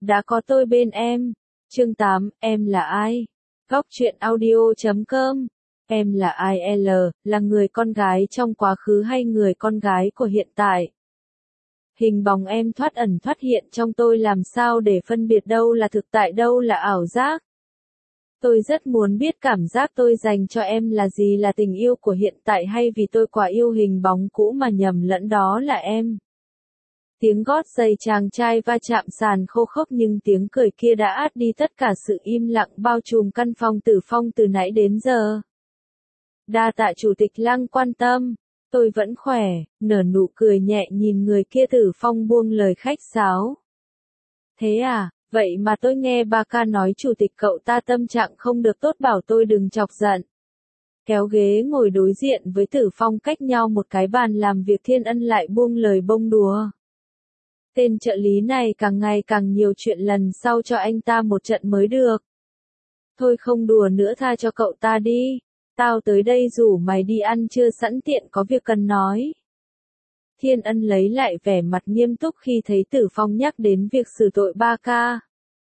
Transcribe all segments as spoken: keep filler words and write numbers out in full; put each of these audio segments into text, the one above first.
đã có tôi bên em. Chương tám, em là ai? Góc truyện audio chấm com. Em là ai L, là người con gái trong quá khứ hay người con gái của hiện tại? Hình bóng em thoát ẩn thoát hiện trong tôi, làm sao để phân biệt đâu là thực tại đâu là ảo giác? Tôi rất muốn biết cảm giác tôi dành cho em là gì, là tình yêu của hiện tại hay vì tôi quá yêu hình bóng cũ mà nhầm lẫn đó là em. Tiếng gót giày chàng trai va chạm sàn khô khốc, nhưng tiếng cười kia đã át đi tất cả sự im lặng bao trùm căn phòng Tử Phong từ nãy đến giờ. Đa tạ chủ tịch Lăng quan tâm. Tôi vẫn khỏe, nở nụ cười nhẹ nhìn người kia. Tử Phong buông lời khách sáo. Thế à, vậy mà tôi nghe ba ca nói chủ tịch cậu ta tâm trạng không được tốt, bảo tôi đừng chọc giận. Kéo ghế ngồi đối diện với Tử Phong cách nhau một cái bàn làm việc, Thiên Ân lại buông lời bông đùa. Tên trợ lý này càng ngày càng nhiều chuyện, lần sau cho anh ta một trận mới được. Thôi không đùa nữa, tha cho cậu ta đi. Tao tới đây rủ mày đi ăn trưa, sẵn tiện có việc cần nói. Thiên Ân lấy lại vẻ mặt nghiêm túc khi thấy Tử Phong nhắc đến việc xử tội ba ca.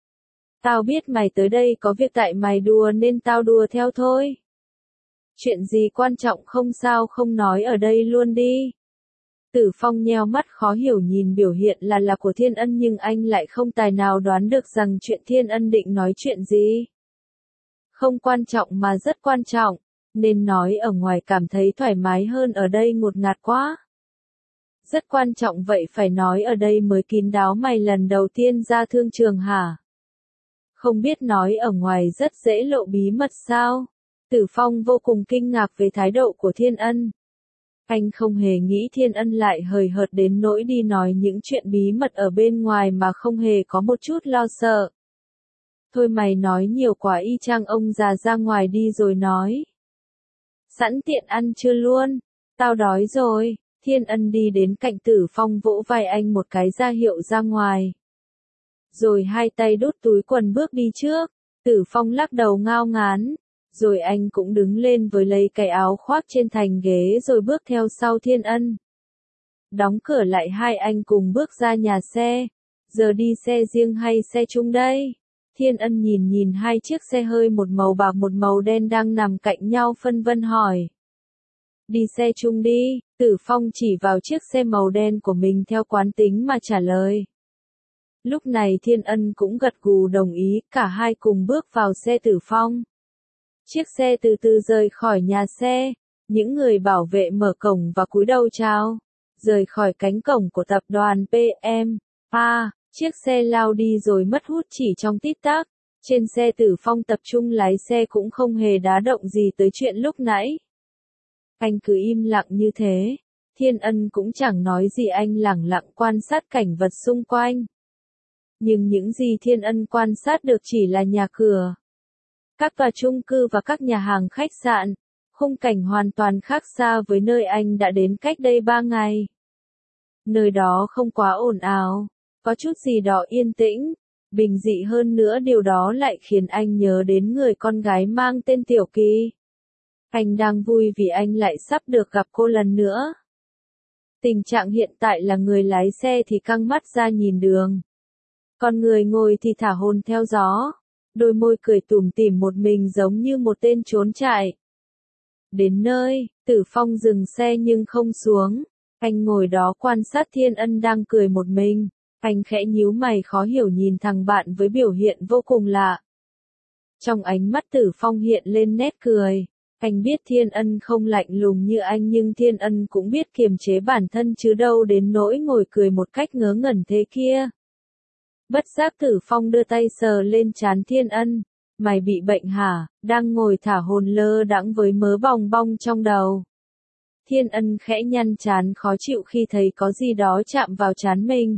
Tao biết mày tới đây có việc, tại mày đùa nên tao đùa theo thôi. Chuyện gì quan trọng không sao không nói ở đây luôn đi. Tử Phong nheo mắt khó hiểu nhìn biểu hiện là là của Thiên Ân, nhưng anh lại không tài nào đoán được rằng chuyện Thiên Ân định nói chuyện gì. Không quan trọng mà rất quan trọng, nên nói ở ngoài cảm thấy thoải mái hơn ở đây ngột ngạt quá. Rất quan trọng vậy phải nói ở đây mới kín đáo. Mày lần đầu tiên ra thương trường hả? Không biết nói ở ngoài rất dễ lộ bí mật sao? Tử Phong vô cùng kinh ngạc về thái độ của Thiên Ân. Anh không hề nghĩ Thiên Ân lại hời hợt đến nỗi đi nói những chuyện bí mật ở bên ngoài mà không hề có một chút lo sợ. Thôi mày nói nhiều quá, y chang ông già, ra ngoài đi rồi nói. Sẵn tiện ăn trưa luôn. Tao đói rồi. Thiên Ân đi đến cạnh Tử Phong vỗ vai anh một cái ra hiệu ra ngoài. Rồi hai tay đút túi quần bước đi trước. Tử Phong lắc đầu ngao ngán. Rồi anh cũng đứng lên với lấy cái áo khoác trên thành ghế rồi bước theo sau Thiên Ân. Đóng cửa lại, hai anh cùng bước ra nhà xe. Giờ đi xe riêng hay xe chung đây? Thiên Ân nhìn nhìn hai chiếc xe hơi, một màu bạc một màu đen đang nằm cạnh nhau, phân vân hỏi. Đi xe chung đi. Tử Phong chỉ vào chiếc xe màu đen của mình theo quán tính mà trả lời. Lúc này Thiên Ân cũng gật gù đồng ý, cả hai cùng bước vào xe Tử Phong. Chiếc xe từ từ rời khỏi nhà xe, những người bảo vệ mở cổng và cúi đầu chào. Rời khỏi cánh cổng của tập đoàn pê em, a, chiếc xe lao đi rồi mất hút chỉ trong tít tắc. Trên xe Tử Phong tập trung lái xe cũng không hề đá động gì tới chuyện lúc nãy. Anh cứ im lặng như thế. Thiên Ân cũng chẳng nói gì, anh lẳng lặng quan sát cảnh vật xung quanh. Nhưng những gì Thiên Ân quan sát được chỉ là nhà cửa, các tòa chung cư và các nhà hàng khách sạn. Khung cảnh hoàn toàn khác xa với nơi anh đã đến cách đây ba ngày. Nơi đó không quá ồn ào, có chút gì đó yên tĩnh, bình dị hơn nữa. Điều đó lại khiến anh nhớ đến người con gái mang tên Tiểu Kỳ. Anh đang vui vì anh lại sắp được gặp cô lần nữa. Tình trạng hiện tại là người lái xe thì căng mắt ra nhìn đường, còn người ngồi thì thả hồn theo gió. Đôi môi cười tủm tỉm một mình giống như một tên trốn chạy. Đến nơi, Tử Phong dừng xe nhưng không xuống. Anh ngồi đó quan sát Thiên Ân đang cười một mình. Anh khẽ nhíu mày khó hiểu nhìn thằng bạn với biểu hiện vô cùng lạ. Trong ánh mắt Tử Phong hiện lên nét cười. Anh biết Thiên Ân không lạnh lùng như anh, nhưng Thiên Ân cũng biết kiềm chế bản thân chứ đâu đến nỗi ngồi cười một cách ngớ ngẩn thế kia. Bất giác Tử Phong đưa tay sờ lên trán Thiên Ân. Mày bị bệnh hả? Đang ngồi thả hồn lơ đãng với mớ bòng bong trong đầu. Thiên Ân khẽ nhăn trán khó chịu khi thấy có gì đó chạm vào trán mình.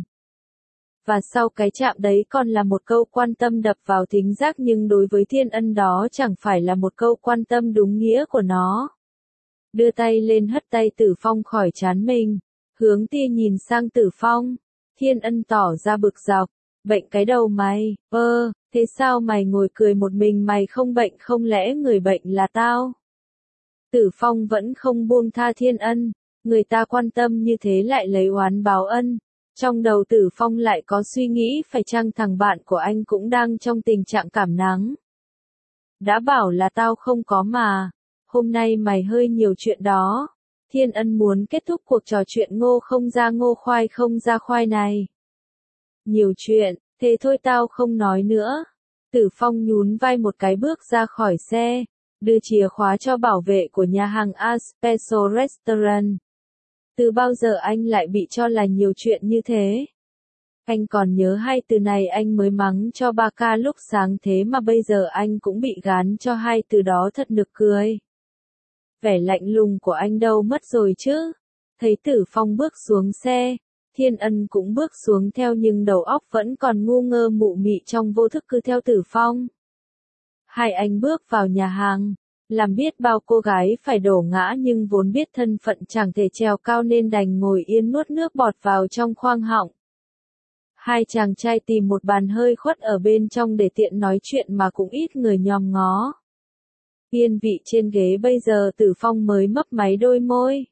Và sau cái chạm đấy còn là một câu quan tâm đập vào thính giác, nhưng đối với Thiên Ân đó chẳng phải là một câu quan tâm đúng nghĩa của nó. Đưa tay lên hất tay Tử Phong khỏi trán mình, hướng tia nhìn sang Tử Phong. Thiên Ân tỏ ra bực dọc. Bệnh cái đầu mày, ơ, thế sao mày ngồi cười một mình, mày không bệnh, không lẽ người bệnh là tao? Tử Phong vẫn không buông tha Thiên Ân, người ta quan tâm như thế lại lấy oán báo ân. Trong đầu Tử Phong lại có suy nghĩ phải chăng thằng bạn của anh cũng đang trong tình trạng cảm nắng. Đã bảo là tao không có mà, hôm nay mày hơi nhiều chuyện đó. Thiên Ân muốn kết thúc cuộc trò chuyện ngô không ra ngô khoai không ra khoai này. Nhiều chuyện, thế thôi tao không nói nữa. Tử Phong nhún vai một cái bước ra khỏi xe, đưa chìa khóa cho bảo vệ của nhà hàng A Special Restaurant. Từ bao giờ anh lại bị cho là nhiều chuyện như thế? Anh còn nhớ hai từ này anh mới mắng cho ba ca lúc sáng thế mà bây giờ anh cũng bị gán cho hai từ đó thật nực cười. Vẻ lạnh lùng của anh đâu mất rồi chứ? Thấy Tử Phong bước xuống xe, Thiên Ân cũng bước xuống theo nhưng đầu óc vẫn còn ngu ngơ mụ mị trong vô thức cứ theo Tử Phong. Hai anh bước vào nhà hàng, làm biết bao cô gái phải đổ ngã nhưng vốn biết thân phận chẳng thể trèo cao nên đành ngồi yên nuốt nước bọt vào trong khoang họng. Hai chàng trai tìm một bàn hơi khuất ở bên trong để tiện nói chuyện mà cũng ít người nhòm ngó. Yên vị trên ghế bây giờ Tử Phong mới mấp máy đôi môi.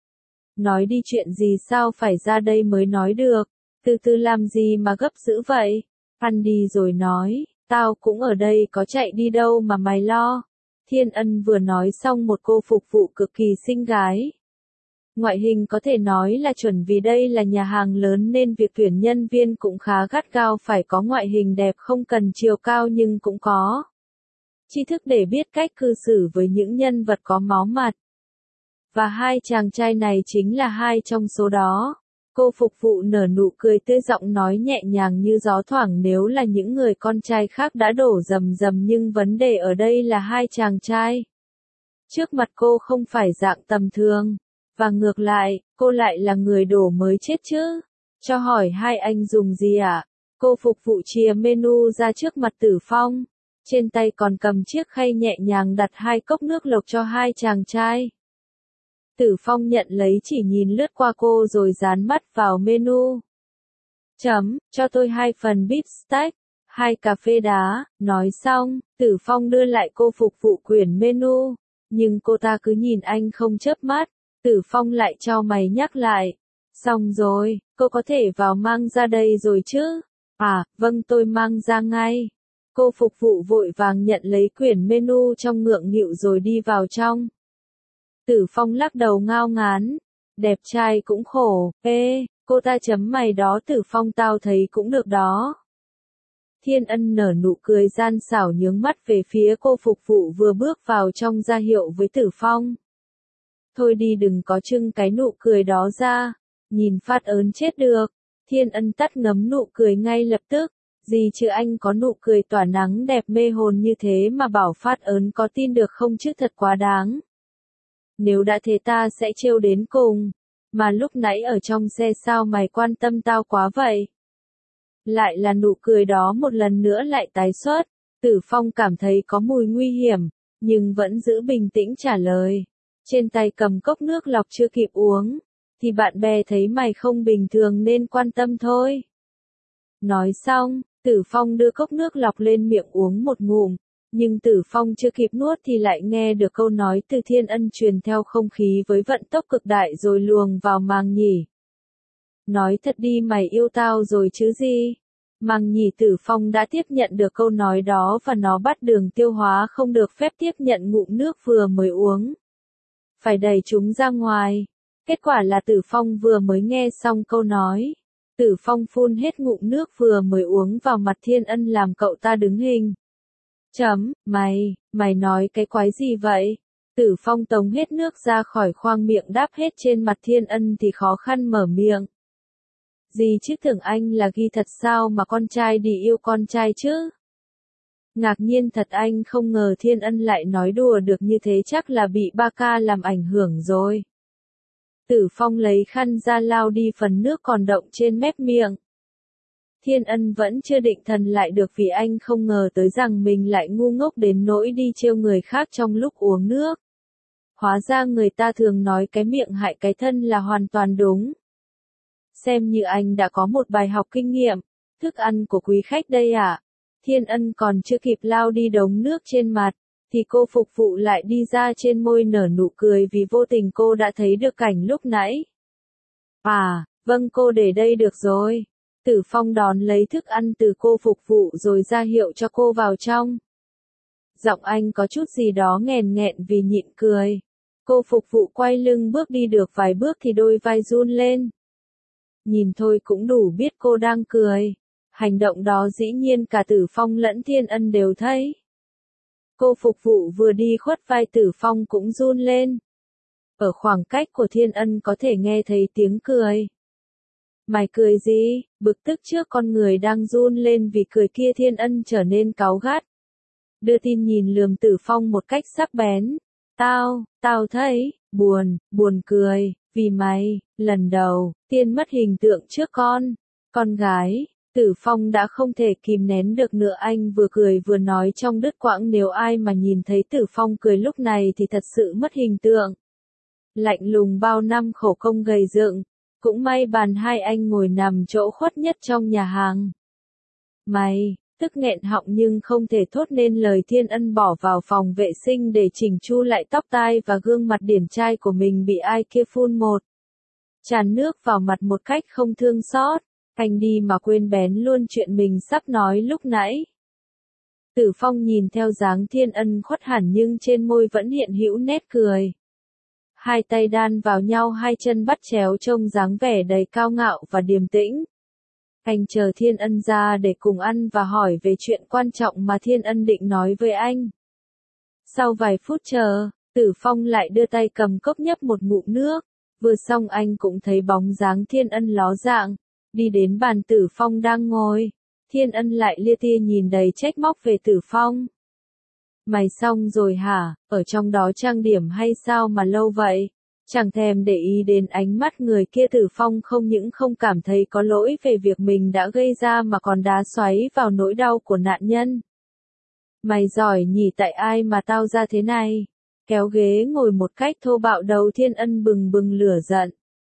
Nói đi chuyện gì sao phải ra đây mới nói được, từ từ làm gì mà gấp dữ vậy, ăn đi rồi nói, tao cũng ở đây có chạy đi đâu mà mày lo. Thiên Ân vừa nói xong một cô phục vụ cực kỳ xinh gái. Ngoại hình có thể nói là chuẩn vì đây là nhà hàng lớn nên việc tuyển nhân viên cũng khá gắt gao phải có ngoại hình đẹp không cần chiều cao nhưng cũng có tri thức để biết cách cư xử với những nhân vật có máu mặt. Và hai chàng trai này chính là hai trong số đó. Cô phục vụ nở nụ cười tươi giọng nói nhẹ nhàng như gió thoảng nếu là những người con trai khác đã đổ rầm rầm nhưng vấn đề ở đây là hai chàng trai. Trước mặt cô không phải dạng tầm thường. Và ngược lại, cô lại là người đổ mới chết chứ. Cho hỏi hai anh dùng gì ạ? À? Cô phục vụ chìa menu ra trước mặt Tử Phong. Trên tay còn cầm chiếc khay nhẹ nhàng đặt hai cốc nước lộc cho hai chàng trai. Tử Phong nhận lấy chỉ nhìn lướt qua cô rồi dán mắt vào menu. Chấm, cho tôi hai phần beef steak, hai cà phê đá, nói xong, Tử Phong đưa lại cô phục vụ quyển menu. Nhưng cô ta cứ nhìn anh không chớp mắt. Tử Phong lại chau mày nhắc lại. Xong rồi, cô có thể vào mang ra đây rồi chứ? À, vâng tôi mang ra ngay. Cô phục vụ vội vàng nhận lấy quyển menu trong ngượng nghịu rồi đi vào trong. Tử Phong lắc đầu ngao ngán. Đẹp trai cũng khổ, ê, cô ta chấm mày đó Tử Phong tao thấy cũng được đó. Thiên Ân nở nụ cười gian xảo nhướng mắt về phía cô phục vụ vừa bước vào trong ra hiệu với Tử Phong. Thôi đi đừng có trưng cái nụ cười đó ra, nhìn phát ớn chết được. Thiên Ân tắt ngấm nụ cười ngay lập tức, gì chứ anh có nụ cười tỏa nắng đẹp mê hồn như thế mà bảo phát ớn có tin được không chứ thật quá đáng. Nếu đã thế ta sẽ trêu đến cùng, mà lúc nãy ở trong xe sao mày quan tâm tao quá vậy? Lại là nụ cười đó một lần nữa lại tái xuất, Tử Phong cảm thấy có mùi nguy hiểm, nhưng vẫn giữ bình tĩnh trả lời. Trên tay cầm cốc nước lọc chưa kịp uống, thì bạn bè thấy mày không bình thường nên quan tâm thôi. Nói xong, Tử Phong đưa cốc nước lọc lên miệng uống một ngụm, nhưng Tử Phong chưa kịp nuốt thì lại nghe được câu nói từ Thiên Ân truyền theo không khí với vận tốc cực đại rồi luồng vào màng nhỉ. Nói thật đi mày yêu tao rồi chứ gì? Màng nhỉ Tử Phong đã tiếp nhận được câu nói đó và nó bắt đường tiêu hóa không được phép tiếp nhận ngụm nước vừa mới uống. Phải đẩy chúng ra ngoài. Kết quả là Tử Phong vừa mới nghe xong câu nói. Tử Phong phun hết ngụm nước vừa mới uống vào mặt Thiên Ân làm cậu ta đứng hình. Chấm, mày, mày nói cái quái gì vậy? Tử Phong tống hết nước ra khỏi khoang miệng đáp hết trên mặt Thiên Ân thì khó khăn mở miệng. Gì chứ tưởng anh là ghi thật sao mà con trai đi yêu con trai chứ? Ngạc nhiên thật anh không ngờ Thiên Ân lại nói đùa được như thế chắc là bị ba ca làm ảnh hưởng rồi. Tử Phong lấy khăn ra lau đi phần nước còn đọng trên mép miệng. Thiên Ân vẫn chưa định thần lại được vì anh không ngờ tới rằng mình lại ngu ngốc đến nỗi đi trêu người khác trong lúc uống nước. Hóa ra người ta thường nói cái miệng hại cái thân là hoàn toàn đúng. Xem như anh đã có một bài học kinh nghiệm. Thức ăn của quý khách đây à? Thiên Ân còn chưa kịp lau đi đống nước trên mặt, thì cô phục vụ lại đi ra trên môi nở nụ cười vì vô tình cô đã thấy được cảnh lúc nãy. À, Vâng cô để đây được rồi. Tử Phong đón lấy thức ăn từ cô phục vụ rồi ra hiệu cho cô vào trong. Giọng anh có chút gì đó nghèn nghẹn vì nhịn cười. Cô phục vụ quay lưng bước đi được vài bước thì đôi vai run lên. Nhìn thôi cũng đủ biết cô đang cười. Hành động đó dĩ nhiên cả Tử Phong lẫn Thiên Ân đều thấy. Cô phục vụ vừa đi khuất vai Tử Phong cũng run lên. Ở khoảng cách của Thiên Ân có thể nghe thấy tiếng cười. Mày cười gì? Bực tức trước con người đang run lên vì cười kia Thiên Ân trở nên cáu gắt. Đưa tin nhìn lườm Tử Phong một cách sắc bén. Tao, tao thấy, buồn, buồn cười, vì mày, lần đầu, tiên mất hình tượng trước con, con gái. Tử Phong đã không thể kìm nén được nữa, anh vừa cười vừa nói trong đứt quãng, nếu ai mà nhìn thấy Tử Phong cười lúc này thì thật sự mất hình tượng. Lạnh lùng bao năm khổ công gầy dựng, cũng may bàn hai anh ngồi nằm chỗ khuất nhất trong nhà hàng. Mày, tức nghẹn họng nhưng không thể thốt nên lời. Thiên Ân bỏ vào phòng vệ sinh để chỉnh chu lại tóc tai và gương mặt điển trai của mình bị ai kia phun một tràn nước vào mặt một cách không thương xót. Anh đi mà quên bén luôn chuyện mình sắp nói lúc nãy. Tử Phong nhìn theo dáng Thiên Ân khuất hẳn nhưng trên môi vẫn hiện hữu nét cười. Hai tay đan vào nhau, hai chân bắt chéo trông dáng vẻ đầy cao ngạo và điềm tĩnh. Anh chờ Thiên Ân ra để cùng ăn và hỏi về chuyện quan trọng mà Thiên Ân định nói với anh. Sau vài phút chờ, Tử Phong lại đưa tay cầm cốc nhấp một ngụm nước. Vừa xong anh cũng thấy bóng dáng Thiên Ân ló dạng. Đi đến bàn Tử Phong đang ngồi. Thiên Ân lại lia tia nhìn đầy trách móc về Tử Phong. Mày xong rồi hả? Ở trong đó trang điểm hay sao mà lâu vậy? Chẳng thèm để ý đến ánh mắt người kia, Tử Phong không những không cảm thấy có lỗi về việc mình đã gây ra mà còn đá xoáy vào nỗi đau của nạn nhân. Mày giỏi nhỉ, tại ai mà tao ra thế này? Kéo ghế ngồi một cách thô bạo đầu Thiên Ân bừng bừng lửa giận.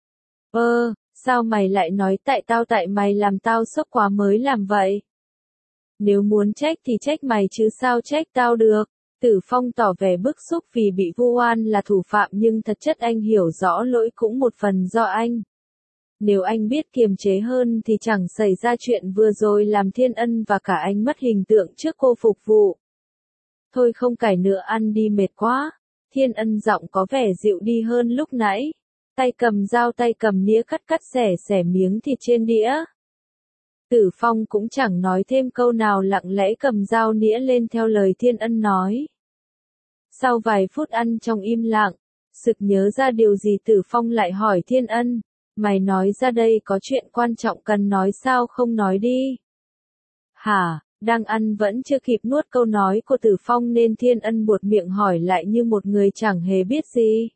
Ơ, sao mày lại nói tại tao, tại mày làm tao sốc quá mới làm vậy? Nếu muốn trách thì trách mày chứ sao trách tao được. Tử Phong tỏ vẻ bức xúc vì bị vu oan là thủ phạm, nhưng thật chất anh hiểu rõ lỗi cũng một phần do anh. Nếu anh biết kiềm chế hơn thì chẳng xảy ra chuyện vừa rồi làm Thiên Ân và cả anh mất hình tượng trước cô phục vụ. Thôi không cãi nữa, ăn đi mệt quá. Thiên Ân giọng có vẻ dịu đi hơn lúc nãy. Tay cầm dao, tay cầm nĩa cắt cắt xẻ xẻ miếng thịt trên đĩa. Tử Phong cũng chẳng nói thêm câu nào, lặng lẽ cầm dao nĩa lên theo lời Thiên Ân nói. Sau vài phút ăn trong im lặng, sực nhớ ra điều gì Tử Phong lại hỏi Thiên Ân. Mày nói ra đây có chuyện quan trọng cần nói, sao không nói đi? Hả? Đang ăn vẫn chưa kịp nuốt câu nói của Tử Phong nên Thiên Ân buột miệng hỏi lại như một người chẳng hề biết gì.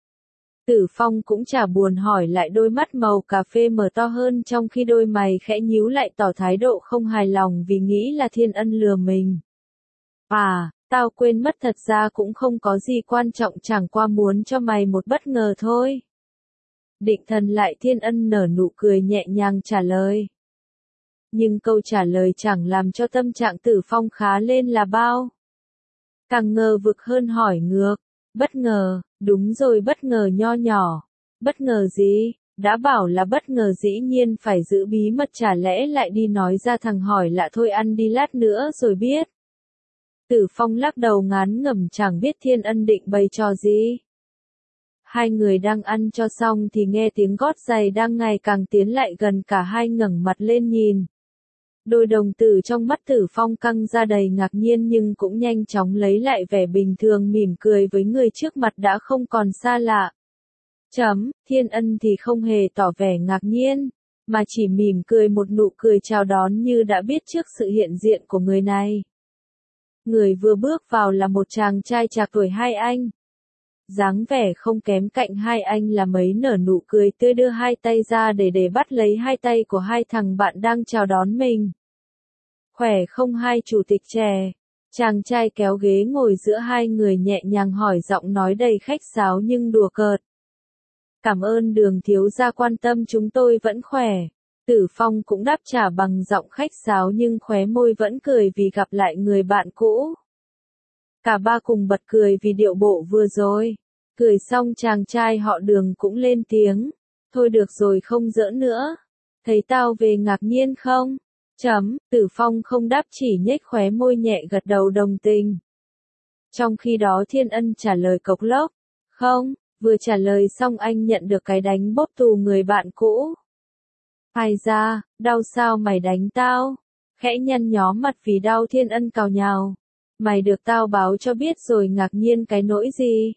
Tử Phong cũng chả buồn hỏi lại, đôi mắt màu cà phê mở to hơn trong khi đôi mày khẽ nhíu lại tỏ thái độ không hài lòng vì nghĩ là Thiên Ân lừa mình. À, tao quên mất, thật ra cũng không có gì quan trọng, chẳng qua muốn cho mày một bất ngờ thôi. Định thần lại, Thiên Ân nở nụ cười nhẹ nhàng trả lời. Nhưng câu trả lời chẳng làm cho tâm trạng Tử Phong khá lên là bao. Càng ngờ vực hơn hỏi ngược. Bất ngờ, đúng rồi, bất ngờ nho nhỏ. Bất ngờ gì? Đã bảo là bất ngờ dĩ nhiên phải giữ bí mật, chả lẽ lại đi nói ra? Thằng hỏi lạ, thôi ăn đi lát nữa rồi biết. Tử Phong lắc đầu ngán ngẩm, chẳng biết Thiên Ân định bày trò gì. Hai người đang ăn cho xong thì nghe tiếng gót giày đang ngày càng tiến lại gần, cả hai ngẩng mặt lên nhìn. Đôi đồng tử trong mắt Tử Phong căng ra đầy ngạc nhiên nhưng cũng nhanh chóng lấy lại vẻ bình thường, mỉm cười với người trước mặt đã không còn xa lạ. Chấm, Thiên Ân thì không hề tỏ vẻ ngạc nhiên, mà chỉ mỉm cười một nụ cười chào đón như đã biết trước sự hiện diện của người này. Người vừa bước vào là một chàng trai trạc tuổi hai anh. Dáng vẻ không kém cạnh hai anh là mấy, nở nụ cười tươi đưa hai tay ra để để bắt lấy hai tay của hai thằng bạn đang chào đón mình. Khỏe không hai chủ tịch trẻ? Chàng trai kéo ghế ngồi giữa hai người nhẹ nhàng hỏi, giọng nói đầy khách sáo nhưng đùa cợt. Cảm ơn Đường thiếu gia quan tâm, chúng tôi vẫn khỏe. Tử Phong cũng đáp trả bằng giọng khách sáo nhưng khóe môi vẫn cười vì gặp lại người bạn cũ. Cả ba cùng bật cười vì điệu bộ vừa rồi. Cười xong chàng trai họ Đường cũng lên tiếng. Thôi được rồi không giỡn nữa. Thấy tao về ngạc nhiên không? Chấm, Tử Phong không đáp chỉ nhếch khóe môi nhẹ gật đầu đồng tình. Trong khi đó Thiên Ân trả lời cộc lốc. Không, vừa trả lời xong anh nhận được cái đánh bóp tù người bạn cũ. Ai ra, đau sao mày đánh tao? Khẽ nhăn nhó mặt vì đau Thiên Ân cào nhào. Mày được tao báo cho biết rồi ngạc nhiên cái nỗi gì?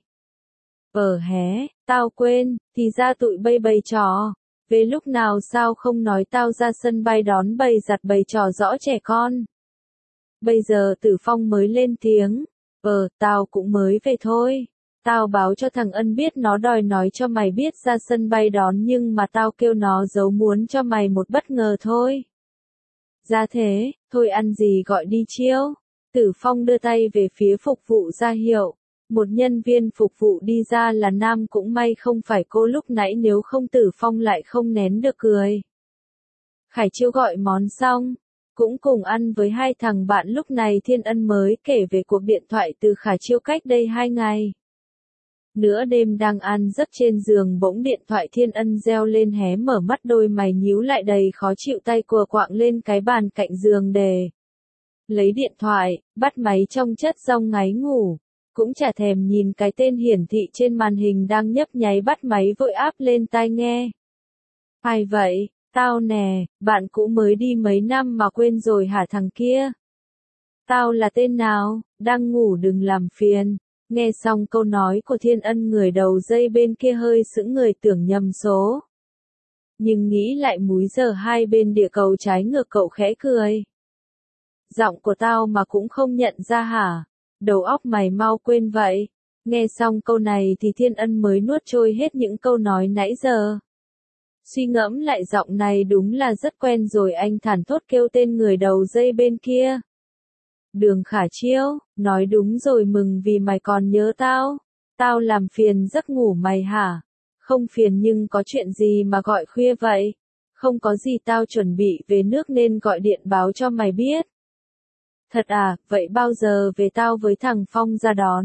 Ờ hé, tao quên, thì ra tụi bay bày trò. Về lúc nào sao không nói tao ra sân bay đón bầy giặt bầy trò rõ trẻ con. Bây giờ Tử Phong mới lên tiếng. Ờ, tao cũng mới về thôi. Tao báo cho thằng Ân biết nó đòi nói cho mày biết ra sân bay đón nhưng mà tao kêu nó giấu muốn cho mày một bất ngờ thôi. Ra thế, thôi ăn gì gọi đi chiêu. Tử Phong đưa tay về phía phục vụ ra hiệu. Một nhân viên phục vụ đi ra là nam cũng may không phải cô lúc nãy nếu không Tử Phong lại không nén được cười. Khải Chiêu gọi món xong, cũng cùng ăn với hai thằng bạn lúc này Thiên Ân mới kể về cuộc điện thoại từ Khải Chiêu cách đây hai ngày. Nửa đêm đang ăn giấc trên giường bỗng điện thoại Thiên Ân reo lên hé mở mắt đôi mày nhíu lại đầy khó chịu tay cùa quạng lên cái bàn cạnh giường để lấy điện thoại, bắt máy trong chất rong ngáy ngủ. Cũng chả thèm nhìn cái tên hiển thị trên màn hình đang nhấp nháy bắt máy vội áp lên tai nghe. Ai vậy, tao nè, bạn cũ mới đi mấy năm mà quên rồi hả thằng kia? Tao là tên nào, đang ngủ đừng làm phiền. Nghe xong câu nói của Thiên Ân người đầu dây bên kia hơi sững người tưởng nhầm số. Nhưng nghĩ lại múi giờ hai bên địa cầu trái ngược cậu khẽ cười. Giọng của tao mà cũng không nhận ra hả? Đầu óc mày mau quên vậy. Nghe xong câu này thì Thiên Ân mới nuốt trôi hết những câu nói nãy giờ. Suy ngẫm lại giọng này đúng là rất quen rồi anh thản thốt kêu tên người đầu dây bên kia. Đường Khả Chiêu, nói đúng rồi mừng vì mày còn nhớ tao. Tao làm phiền giấc ngủ mày hả? Không phiền nhưng có chuyện gì mà gọi khuya vậy? Không có gì tao chuẩn bị về nước nên gọi điện báo cho mày biết. Thật à, vậy bao giờ về tao với thằng Phong ra đón?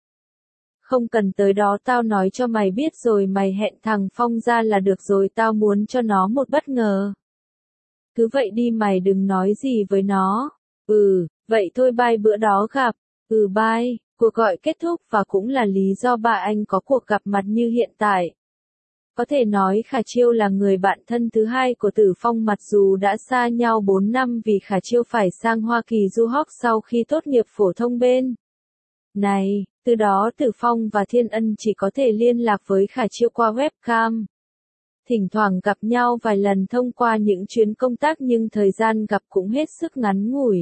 Không cần tới đó tao nói cho mày biết rồi mày hẹn thằng Phong ra là được rồi tao muốn cho nó một bất ngờ. Cứ vậy đi mày đừng nói gì với nó. Ừ, vậy thôi bye bữa đó gặp. Ừ bye, cuộc gọi kết thúc và cũng là lý do ba anh có cuộc gặp mặt như hiện tại. Có thể nói Khả Chiêu là người bạn thân thứ hai của Tử Phong mặc dù đã xa nhau bốn năm vì Khả Chiêu phải sang Hoa Kỳ du học sau khi tốt nghiệp phổ thông bên này, từ đó Tử Phong và Thiên Ân chỉ có thể liên lạc với Khả Chiêu qua webcam. Thỉnh thoảng gặp nhau vài lần thông qua những chuyến công tác nhưng thời gian gặp cũng hết sức ngắn ngủi.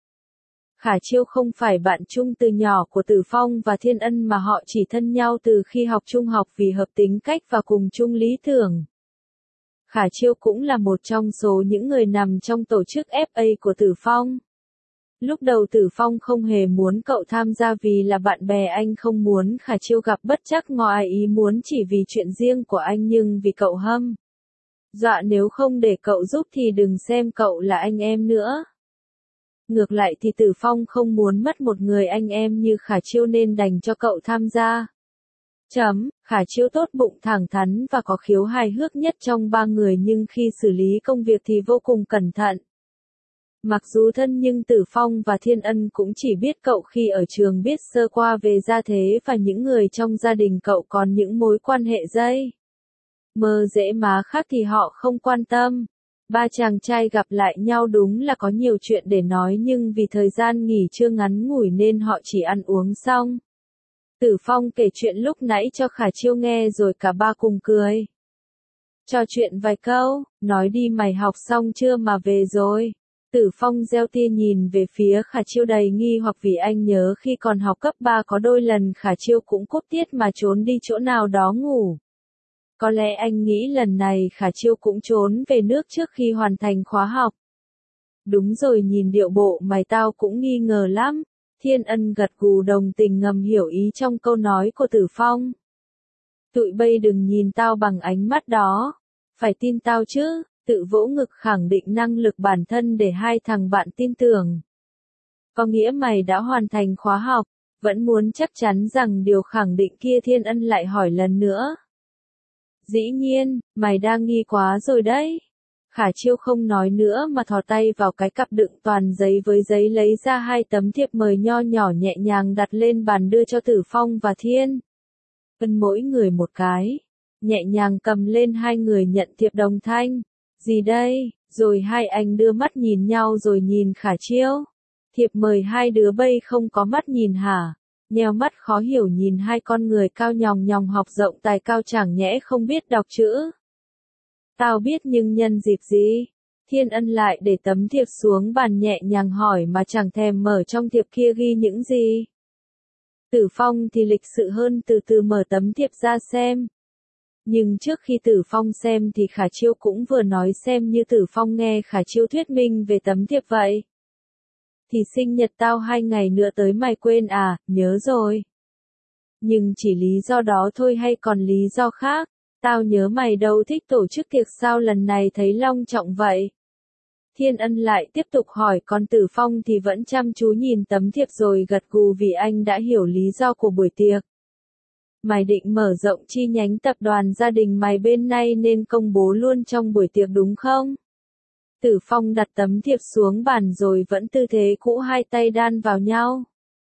Khả Chiêu không phải bạn chung từ nhỏ của Tử Phong và Thiên Ân mà họ chỉ thân nhau từ khi học trung học vì hợp tính cách và cùng chung lý tưởng. Khả Chiêu cũng là một trong số những người nằm trong tổ chức ép a của Tử Phong. Lúc đầu Tử Phong không hề muốn cậu tham gia vì là bạn bè anh không muốn Khả Chiêu gặp bất trắc ngoài ý muốn chỉ vì chuyện riêng của anh nhưng vì cậu hâm. Dọa nếu không để cậu giúp thì đừng xem cậu là anh em nữa. Ngược lại thì Tử Phong không muốn mất một người anh em như Khả Chiêu nên đành cho cậu tham gia. Chấm, Khả Chiêu tốt bụng thẳng thắn và có khiếu hài hước nhất trong ba người nhưng khi xử lý công việc thì vô cùng cẩn thận. Mặc dù thân nhưng Tử Phong và Thiên Ân cũng chỉ biết cậu khi ở trường biết sơ qua về gia thế và những người trong gia đình cậu còn những mối quan hệ dây mơ dễ má khác thì họ không quan tâm. Ba chàng trai gặp lại nhau đúng là có nhiều chuyện để nói nhưng vì thời gian nghỉ trưa ngắn ngủi nên họ chỉ ăn uống xong. Tử Phong kể chuyện lúc nãy cho Khả Chiêu nghe rồi cả ba cùng cười. Trò chuyện vài câu, nói đi mày học xong chưa mà về rồi. Tử Phong gieo tia nhìn về phía Khả Chiêu đầy nghi hoặc vì anh nhớ khi còn học cấp ba có đôi lần Khả Chiêu cũng cúp tiết mà trốn đi chỗ nào đó ngủ. Có lẽ anh nghĩ lần này Khả Chiêu cũng trốn về nước trước khi hoàn thành khóa học. Đúng rồi nhìn điệu bộ mày tao cũng nghi ngờ lắm. Thiên Ân gật gù đồng tình ngầm hiểu ý trong câu nói của Tử Phong. Tụi bay đừng nhìn tao bằng ánh mắt đó. Phải tin tao chứ, tự vỗ ngực khẳng định năng lực bản thân để hai thằng bạn tin tưởng. Có nghĩa mày đã hoàn thành khóa học, vẫn muốn chắc chắn rằng điều khẳng định kia Thiên Ân lại hỏi lần nữa. Dĩ nhiên, mày đang nghi quá rồi đấy. Khả Chiêu không nói nữa mà thò tay vào cái cặp đựng toàn giấy với giấy lấy ra hai tấm thiệp mời nho nhỏ nhẹ nhàng đặt lên bàn đưa cho Tử Phong và Thiên Ân mỗi người một cái. Nhẹ nhàng cầm lên hai người nhận thiệp đồng thanh. Gì đây? Rồi hai anh đưa mắt nhìn nhau rồi nhìn Khả Chiêu. Thiệp mời hai đứa bây không có mắt nhìn hả? Nheo mắt khó hiểu nhìn hai con người cao nhòng nhòng học rộng tài cao chẳng nhẽ không biết đọc chữ. Tao biết nhưng nhân dịp gì? Thiên Ân lại để tấm thiệp xuống bàn nhẹ nhàng hỏi mà chẳng thèm mở trong thiệp kia ghi những gì. Tử Phong thì lịch sự hơn từ từ mở tấm thiệp ra xem. Nhưng trước khi Tử Phong xem thì Khả Chiêu cũng vừa nói xem như Tử Phong nghe Khả Chiêu thuyết minh về tấm thiệp vậy. Thì sinh nhật tao hai ngày nữa tới mày quên à, nhớ rồi. Nhưng chỉ lý do đó thôi hay còn lý do khác? Tao nhớ mày đâu thích tổ chức tiệc sao lần này thấy long trọng vậy? Thiên Ân lại tiếp tục hỏi còn Tử Phong thì vẫn chăm chú nhìn tấm thiệp rồi gật gù vì anh đã hiểu lý do của buổi tiệc. Mày định mở rộng chi nhánh tập đoàn gia đình mày bên này nên công bố luôn trong buổi tiệc đúng không? Tử Phong đặt tấm thiệp xuống bàn rồi vẫn tư thế cũ hai tay đan vào nhau.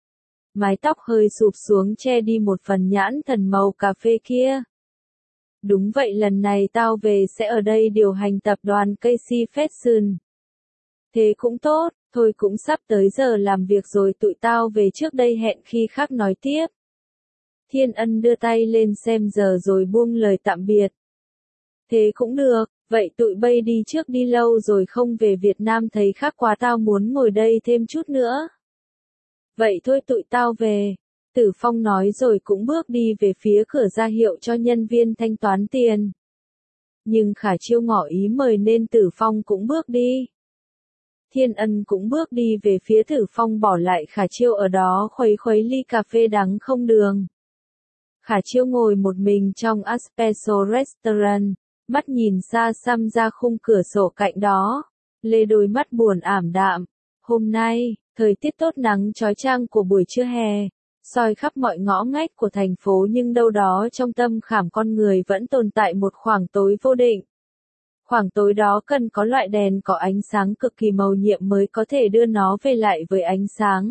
Mái tóc hơi sụp xuống che đi một phần nhãn thần màu cà phê kia. Đúng vậy lần này tao về sẽ ở đây điều hành tập đoàn Casey Fashion. Thế cũng tốt, thôi cũng sắp tới giờ làm việc rồi tụi tao về trước đây hẹn khi khác nói tiếp. Thiên Ân đưa tay lên xem giờ rồi buông lời tạm biệt. Thế cũng được, vậy tụi bay đi trước đi lâu rồi không về Việt Nam thấy khác quá tao muốn ngồi đây thêm chút nữa. Vậy thôi tụi tao về. Tử Phong nói rồi cũng bước đi về phía cửa ra hiệu cho nhân viên thanh toán tiền. Nhưng Khả Chiêu ngỏ ý mời nên Tử Phong cũng bước đi. Thiên Ân cũng bước đi về phía Tử Phong bỏ lại Khả Chiêu ở đó khuấy khuấy ly cà phê đắng không đường. Khả Chiêu ngồi một mình trong A Special Restaurant, mắt nhìn xa xăm ra khung cửa sổ cạnh đó, lê đôi mắt buồn ảm đạm. Hôm nay, thời tiết tốt nắng chói chang của buổi trưa hè, soi khắp mọi ngõ ngách của thành phố nhưng đâu đó trong tâm khảm con người vẫn tồn tại một khoảng tối vô định. Khoảng tối đó cần có loại đèn có ánh sáng cực kỳ màu nhiệm mới có thể đưa nó về lại với ánh sáng.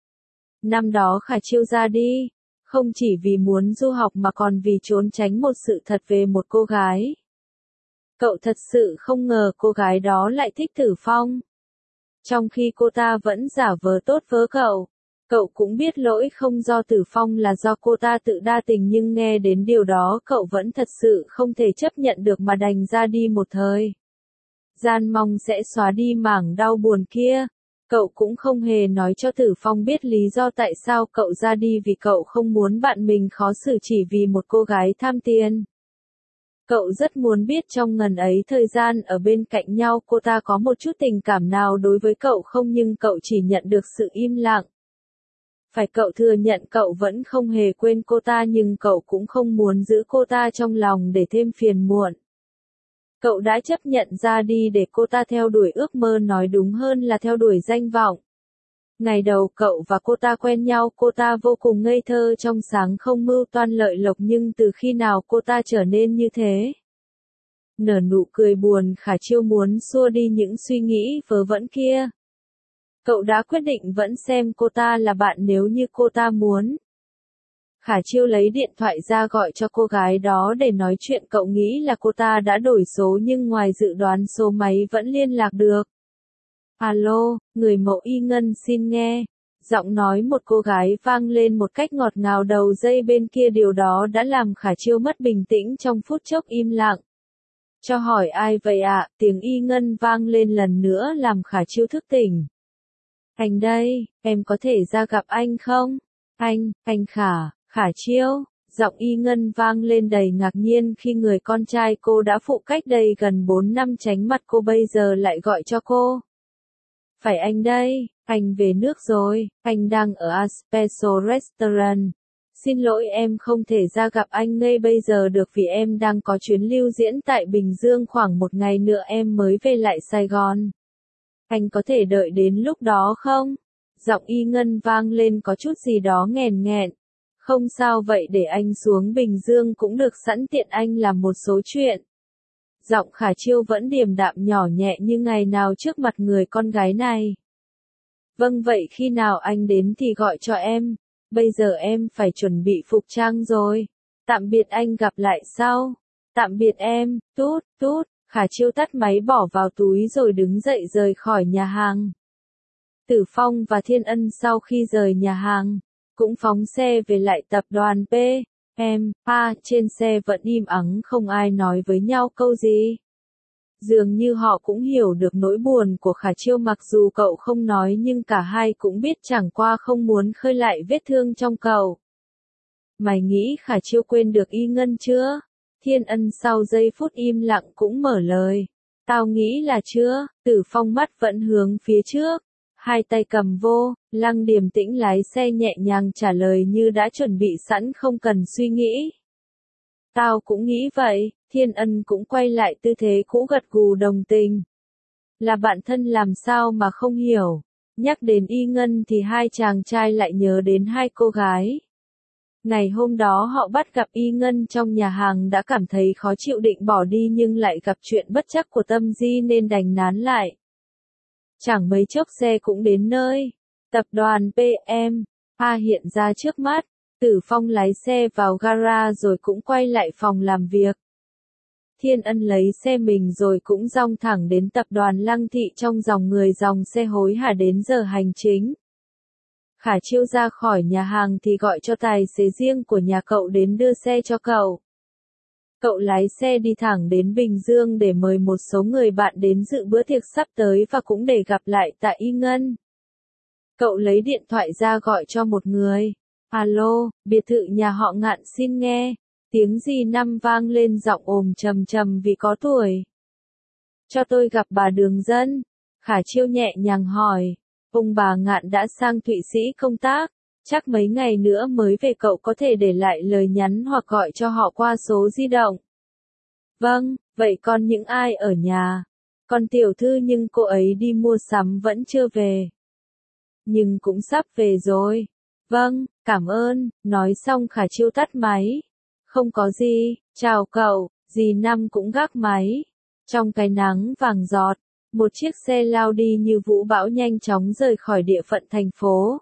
Năm đó Khả Chiêu ra đi, không chỉ vì muốn du học mà còn vì trốn tránh một sự thật về một cô gái. Cậu thật sự không ngờ cô gái đó lại thích Tử Phong. Trong khi cô ta vẫn giả vờ tốt với cậu. Cậu cũng biết lỗi không do Tử Phong là do cô ta tự đa tình nhưng nghe đến điều đó cậu vẫn thật sự không thể chấp nhận được mà đành ra đi một thời. Gian mong sẽ xóa đi mảng đau buồn kia. Cậu cũng không hề nói cho Tử Phong biết lý do tại sao cậu ra đi vì cậu không muốn bạn mình khó xử chỉ vì một cô gái tham tiền. Cậu rất muốn biết trong ngần ấy thời gian ở bên cạnh nhau cô ta có một chút tình cảm nào đối với cậu không nhưng cậu chỉ nhận được sự im lặng. Phải cậu thừa nhận cậu vẫn không hề quên cô ta nhưng cậu cũng không muốn giữ cô ta trong lòng để thêm phiền muộn. Cậu đã chấp nhận ra đi để cô ta theo đuổi ước mơ nói đúng hơn là theo đuổi danh vọng. Ngày đầu cậu và cô ta quen nhau cô ta vô cùng ngây thơ trong sáng không mưu toan lợi lộc nhưng từ khi nào cô ta trở nên như thế? Nở nụ cười buồn Khả Chiêu muốn xua đi những suy nghĩ vớ vẩn kia. Cậu đã quyết định vẫn xem cô ta là bạn nếu như cô ta muốn. Khả Chiêu lấy điện thoại ra gọi cho cô gái đó để nói chuyện cậu nghĩ là cô ta đã đổi số nhưng ngoài dự đoán số máy vẫn liên lạc được. Alo, người mẫu Y Ngân xin nghe. Giọng nói một cô gái vang lên một cách ngọt ngào đầu dây bên kia điều đó đã làm Khả Chiêu mất bình tĩnh trong phút chốc im lặng. Cho hỏi ai vậy ạ? Tiếng Y Ngân vang lên lần nữa làm Khả Chiêu thức tỉnh. Anh đây, em có thể ra gặp anh không? Anh, anh Khả, Khả Chiêu. Giọng Y Ngân vang lên đầy ngạc nhiên khi người con trai cô đã phụ cách đây gần bốn năm tránh mặt cô bây giờ lại gọi cho cô. Phải anh đây, anh về nước rồi, anh đang ở A Special Restaurant. Xin lỗi em không thể ra gặp anh ngay bây giờ được vì em đang có chuyến lưu diễn tại Bình Dương khoảng một ngày nữa em mới về lại Sài Gòn. Anh có thể đợi đến lúc đó không? Giọng Y Ngân vang lên có chút gì đó nghẹn nghẹn. Không sao vậy để anh xuống Bình Dương cũng được, sẵn tiện anh làm một số chuyện. Giọng Khả Chiêu vẫn điềm đạm nhỏ nhẹ như ngày nào trước mặt người con gái này. Vâng, vậy khi nào anh đến thì gọi cho em, bây giờ em phải chuẩn bị phục trang rồi. Tạm biệt anh, gặp lại sau. Tạm biệt em, tút, tút. Khả Chiêu tắt máy bỏ vào túi rồi đứng dậy rời khỏi nhà hàng. Tử Phong và Thiên Ân sau khi rời nhà hàng, cũng phóng xe về lại tập đoàn pê em. A, trên xe vẫn im ắng, không ai nói với nhau câu gì. Dường như họ cũng hiểu được nỗi buồn của Khả Chiêu, mặc dù cậu không nói nhưng cả hai cũng biết chẳng qua không muốn khơi lại vết thương trong cậu. Mày nghĩ Khả Chiêu quên được Y Ngân chưa? Thiên Ân sau giây phút im lặng cũng mở lời. Tao nghĩ là chưa. Tử Phong mắt vẫn hướng phía trước, hai tay cầm vô lăng, điềm tĩnh lái xe nhẹ nhàng trả lời như đã chuẩn bị sẵn không cần suy nghĩ. Tao cũng nghĩ vậy. Thiên Ân cũng quay lại tư thế cũ gật gù đồng tình. Là bạn thân làm sao mà không hiểu. Nhắc đến Y Ngân thì hai chàng trai lại nhớ đến hai cô gái. Ngày hôm đó họ bắt gặp Y Ngân trong nhà hàng đã cảm thấy khó chịu định bỏ đi nhưng lại gặp chuyện bất trắc của Tâm Di nên đành nán lại. Chẳng mấy chốc xe cũng đến nơi. Tập đoàn pê em A hiện ra trước mắt. Tử Phong lái xe vào gara rồi cũng quay lại phòng làm việc. Thiên Ân lấy xe mình rồi cũng dong thẳng đến tập đoàn Lăng Thị, trong dòng người dòng xe hối hả đến giờ hành chính. Khả Chiêu ra khỏi nhà hàng thì gọi cho tài xế riêng của nhà cậu đến đưa xe cho cậu. Cậu lái xe đi thẳng đến Bình Dương để mời một số người bạn đến dự bữa tiệc sắp tới và cũng để gặp lại tại Y Ngân. Cậu lấy điện thoại ra gọi cho một người. Alo, biệt thự nhà họ Ngạn xin nghe. Tiếng dì Năm vang lên giọng ồm trầm trầm vì có tuổi. Cho tôi gặp bà Đường Dân. Khả Chiêu nhẹ nhàng hỏi. Ông bà Ngạn đã sang Thụy Sĩ công tác, chắc mấy ngày nữa mới về, cậu có thể để lại lời nhắn hoặc gọi cho họ qua số di động. Vâng, vậy còn những ai ở nhà? Con tiểu thư nhưng cô ấy đi mua sắm vẫn chưa về. Nhưng cũng sắp về rồi. Vâng, cảm ơn. Nói xong Khả Chiêu tắt máy. Không có gì, chào cậu. Dì Năm cũng gác máy. Trong cái nắng vàng giọt, một chiếc xe lao đi như vũ bão nhanh chóng rời khỏi địa phận thành phố.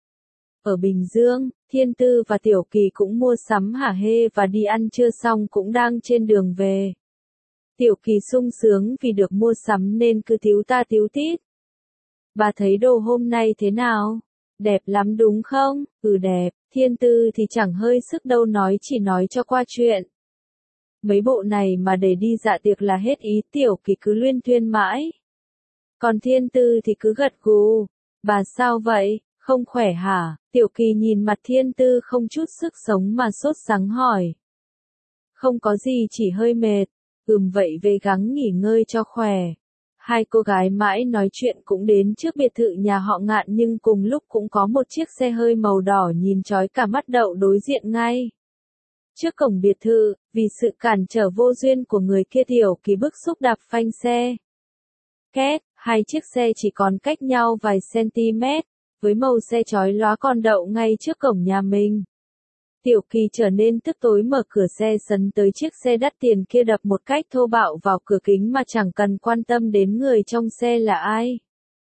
Ở Bình Dương, Thiên Tư và Tiểu Kỳ cũng mua sắm hả hê và đi ăn trưa xong cũng đang trên đường về. Tiểu Kỳ sung sướng vì được mua sắm nên cứ tíu ta tíu tít. Bà thấy đồ hôm nay thế nào? Đẹp lắm đúng không? Ừ đẹp. Thiên Tư thì chẳng hơi sức đâu, nói chỉ nói cho qua chuyện. Mấy bộ này mà để đi dạ tiệc là hết ý. Tiểu Kỳ cứ luyên thuyên mãi. Còn Thiên Tư thì cứ gật gù. Bà sao vậy? Không khỏe hả? Tiểu Kỳ nhìn mặt Thiên Tư không chút sức sống mà sốt sắng hỏi. Không có gì, chỉ hơi mệt. Ừm vậy về gắng nghỉ ngơi cho khỏe. Hai cô gái mãi nói chuyện cũng đến trước biệt thự nhà họ Ngạn, nhưng cùng lúc cũng có một chiếc xe hơi màu đỏ nhìn chói cả mắt đậu đối diện ngay. Trước cổng biệt thự, vì sự cản trở vô duyên của người kia, Tiểu Kỳ bức xúc đạp phanh xe. Két, hai chiếc xe chỉ còn cách nhau vài cm, với màu xe chói lóa còn đậu ngay trước cổng nhà mình. Tiểu Kỳ trở nên tức tối mở cửa xe sấn tới chiếc xe đắt tiền kia, đập một cách thô bạo vào cửa kính mà chẳng cần quan tâm đến người trong xe là ai.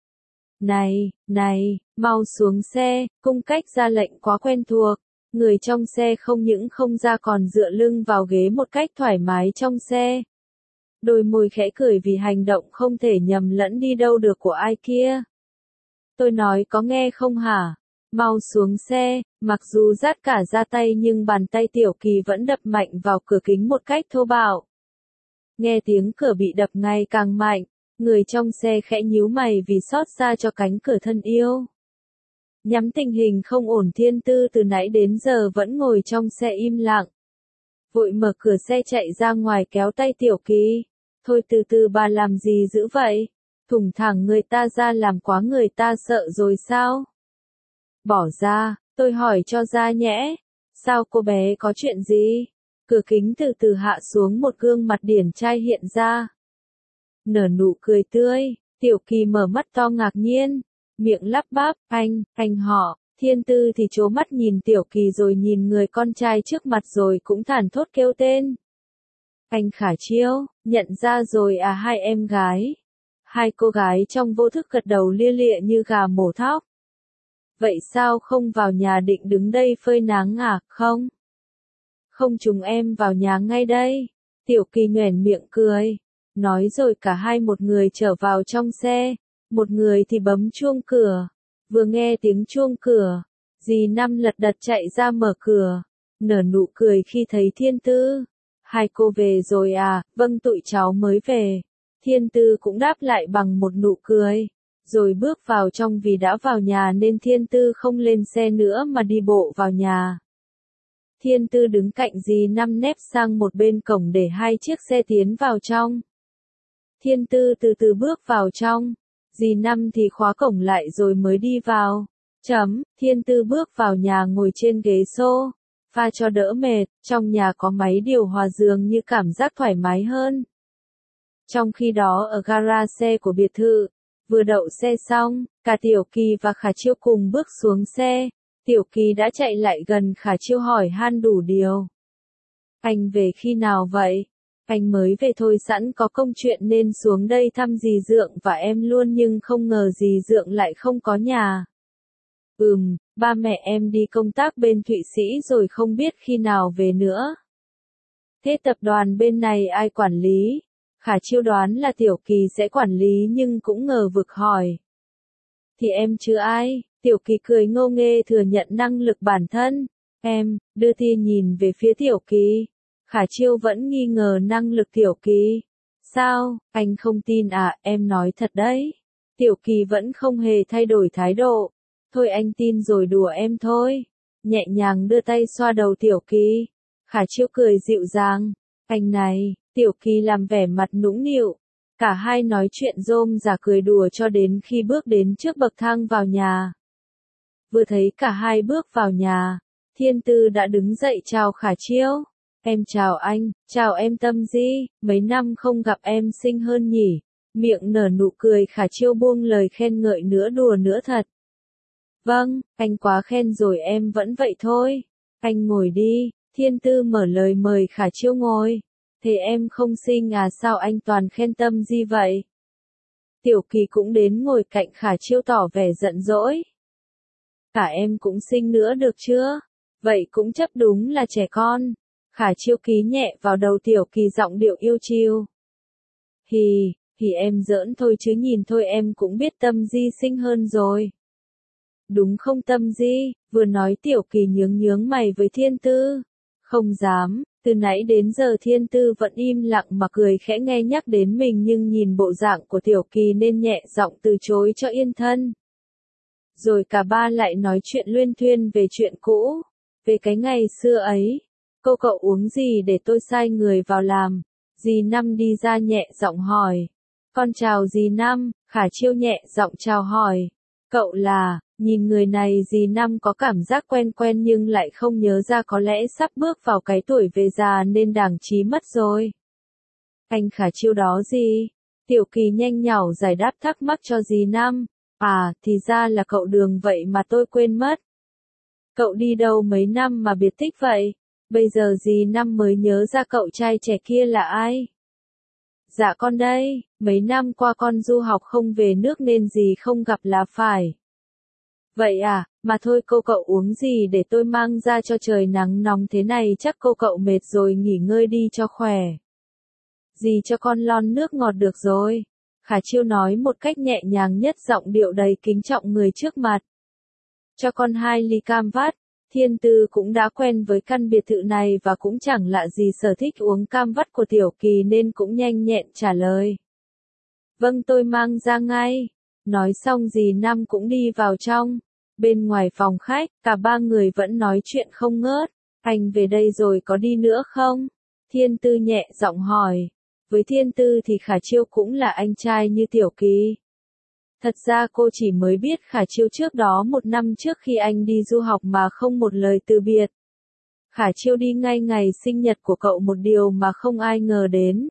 Này, này, mau xuống xe, cung cách ra lệnh quá quen thuộc. Người trong xe không những không ra còn dựa lưng vào ghế một cách thoải mái trong xe. Đôi môi khẽ cười vì hành động không thể nhầm lẫn đi đâu được của ai kia. Tôi nói có nghe không hả? Mau xuống xe. Mặc dù rát cả da tay nhưng bàn tay Tiểu Kỳ vẫn đập mạnh vào cửa kính một cách thô bạo. Nghe tiếng cửa bị đập ngày càng mạnh, người trong xe khẽ nhíu mày vì xót xa cho cánh cửa thân yêu. Nhắm tình hình không ổn, Thiên Tư từ nãy đến giờ vẫn ngồi trong xe im lặng. Vội mở cửa xe chạy ra ngoài kéo tay Tiểu Kỳ. Thôi từ từ, bà làm gì dữ vậy? Thủng thẳng người ta ra làm quá người ta sợ rồi sao? Bỏ ra, tôi hỏi cho ra nhẽ. Sao cô bé có chuyện gì? Cửa kính từ từ hạ xuống, một gương mặt điển trai hiện ra. Nở nụ cười tươi, Tiểu Kỳ mở mắt to ngạc nhiên, miệng lắp bắp, anh, anh họ. Thiên Tư thì trố mắt nhìn Tiểu Kỳ rồi nhìn người con trai trước mặt rồi cũng thản thốt kêu tên. Anh Khả Chiêu, nhận ra rồi à hai em gái. Hai cô gái trong vô thức gật đầu lia lịa như gà mổ thóc. Vậy sao không vào nhà định đứng đây phơi nắng à, không? Không chúng em vào nhà ngay đây. Tiểu Kỳ nhoẻn miệng cười. Nói rồi cả hai một người trở vào trong xe, một người thì bấm chuông cửa. Vừa nghe tiếng chuông cửa, dì Năm lật đật chạy ra mở cửa, nở nụ cười khi thấy Thiên Tư. Hai cô về rồi à, vâng tụi cháu mới về. Thiên Tư cũng đáp lại bằng một nụ cười, rồi bước vào trong vì đã vào nhà nên Thiên Tư không lên xe nữa mà đi bộ vào nhà. Thiên Tư đứng cạnh dì Năm nép sang một bên cổng để hai chiếc xe tiến vào trong. Thiên Tư từ từ bước vào trong, dì Năm thì khóa cổng lại rồi mới đi vào. Chấm, Thiên Tư bước vào nhà ngồi trên ghế xô, pha cho đỡ mệt, trong nhà có máy điều hòa dường như cảm giác thoải mái hơn. Trong khi đó ở gara xe của biệt thự, vừa đậu xe xong, cả Tiểu Kỳ và Khả Chiêu cùng bước xuống xe. Tiểu Kỳ đã chạy lại gần Khả Chiêu hỏi han đủ điều. Anh về khi nào vậy? Anh mới về thôi, sẵn có công chuyện nên xuống đây thăm dì Dượng và em luôn, nhưng không ngờ dì Dượng lại không có nhà. Ừm, ba mẹ em đi công tác bên Thụy Sĩ rồi không biết khi nào về nữa. Thế tập đoàn bên này ai quản lý? Khả Chiêu đoán là Tiểu Kỳ sẽ quản lý nhưng cũng ngờ vực hỏi. Thì em chứ ai? Tiểu Kỳ cười ngô nghê thừa nhận năng lực bản thân. Em, đưa tia nhìn về phía Tiểu Kỳ. Khả Chiêu vẫn nghi ngờ năng lực Tiểu Kỳ. Sao, anh không tin à, em nói thật đấy. Tiểu Kỳ vẫn không hề thay đổi thái độ. Thôi anh tin rồi, đùa em thôi. Nhẹ nhàng đưa tay xoa đầu Tiểu Kỳ. Khả Chiêu cười dịu dàng. Anh này, Tiểu Kỳ làm vẻ mặt nũng nịu. Cả hai nói chuyện rôm rả cười đùa cho đến khi bước đến trước bậc thang vào nhà. Vừa thấy cả hai bước vào nhà, Thiên Tư đã đứng dậy chào Khả Chiêu. Em chào anh, chào em Tâm Di, mấy năm không gặp em xinh hơn nhỉ. Miệng nở nụ cười, Khả Chiêu buông lời khen ngợi nửa đùa nửa thật. Vâng, anh quá khen rồi, em vẫn vậy thôi. Anh ngồi đi. Thiên Tư mở lời mời Khả Chiêu ngồi. Thế em không xinh à, sao anh toàn khen Tâm Di vậy? Tiểu Kỳ cũng đến ngồi cạnh Khả Chiêu tỏ vẻ giận dỗi. Cả em cũng xinh nữa được chưa? Vậy cũng chấp đúng là trẻ con. Khả Chiêu ký nhẹ vào đầu Tiểu Kỳ, giọng điệu yêu chiêu. Hì, thì em giỡn thôi chứ nhìn thôi em cũng biết Tâm Di xinh hơn rồi. Đúng không Tâm Di? Vừa nói Tiểu Kỳ nhướng nhướng mày với Thiên Tư. Không dám, từ nãy đến giờ Thiên Tư vẫn im lặng mà cười khẽ nghe nhắc đến mình, nhưng nhìn bộ dạng của Tiểu Kỳ nên nhẹ giọng từ chối cho yên thân. Rồi cả ba lại nói chuyện luyên thuyên về chuyện cũ, về cái ngày xưa ấy. Cô cậu uống gì để tôi sai người vào làm? Dì Năm đi ra nhẹ giọng hỏi. Con chào dì Năm. Khả Chiêu nhẹ giọng chào hỏi. Cậu là, nhìn người này dì Năm có cảm giác quen quen nhưng lại không nhớ ra, có lẽ sắp bước vào cái tuổi về già nên đàng trí mất rồi. Anh Khả Chiêu đó gì? Tiểu Kỳ nhanh nhảu giải đáp thắc mắc cho dì Năm. À, thì ra là cậu Đường, vậy mà tôi quên mất. Cậu đi đâu mấy năm mà biệt tích vậy? Bây giờ dì Năm mới nhớ ra cậu trai trẻ kia là ai. Dạ con đây, mấy năm qua con du học không về nước nên dì không gặp là phải. Vậy à, mà thôi cô cậu uống gì để tôi mang ra cho, trời nắng nóng thế này chắc cô cậu mệt rồi, nghỉ ngơi đi cho khỏe. Dì cho con lon nước ngọt được rồi. Khả Chiêu nói một cách nhẹ nhàng nhất, giọng điệu đầy kính trọng người trước mặt. Cho con hai ly cam vắt. Thiên Tư cũng đã quen với căn biệt thự này và cũng chẳng lạ gì sở thích uống cam vắt của Tiểu Kỳ nên cũng nhanh nhẹn trả lời. Vâng, tôi mang ra ngay. Nói xong dì Năm cũng đi vào trong. Bên ngoài phòng khách, cả ba người vẫn nói chuyện không ngớt. Anh về đây rồi có đi nữa không? Thiên Tư nhẹ giọng hỏi. Với Thiên Tư thì Khả Chiêu cũng là anh trai như Tiểu Kỳ. Thật ra cô chỉ mới biết Khả Chiêu trước đó một năm trước khi anh đi du học mà không một lời từ biệt. Khả Chiêu đi ngay ngày sinh nhật của cậu, một điều mà không ai ngờ đến.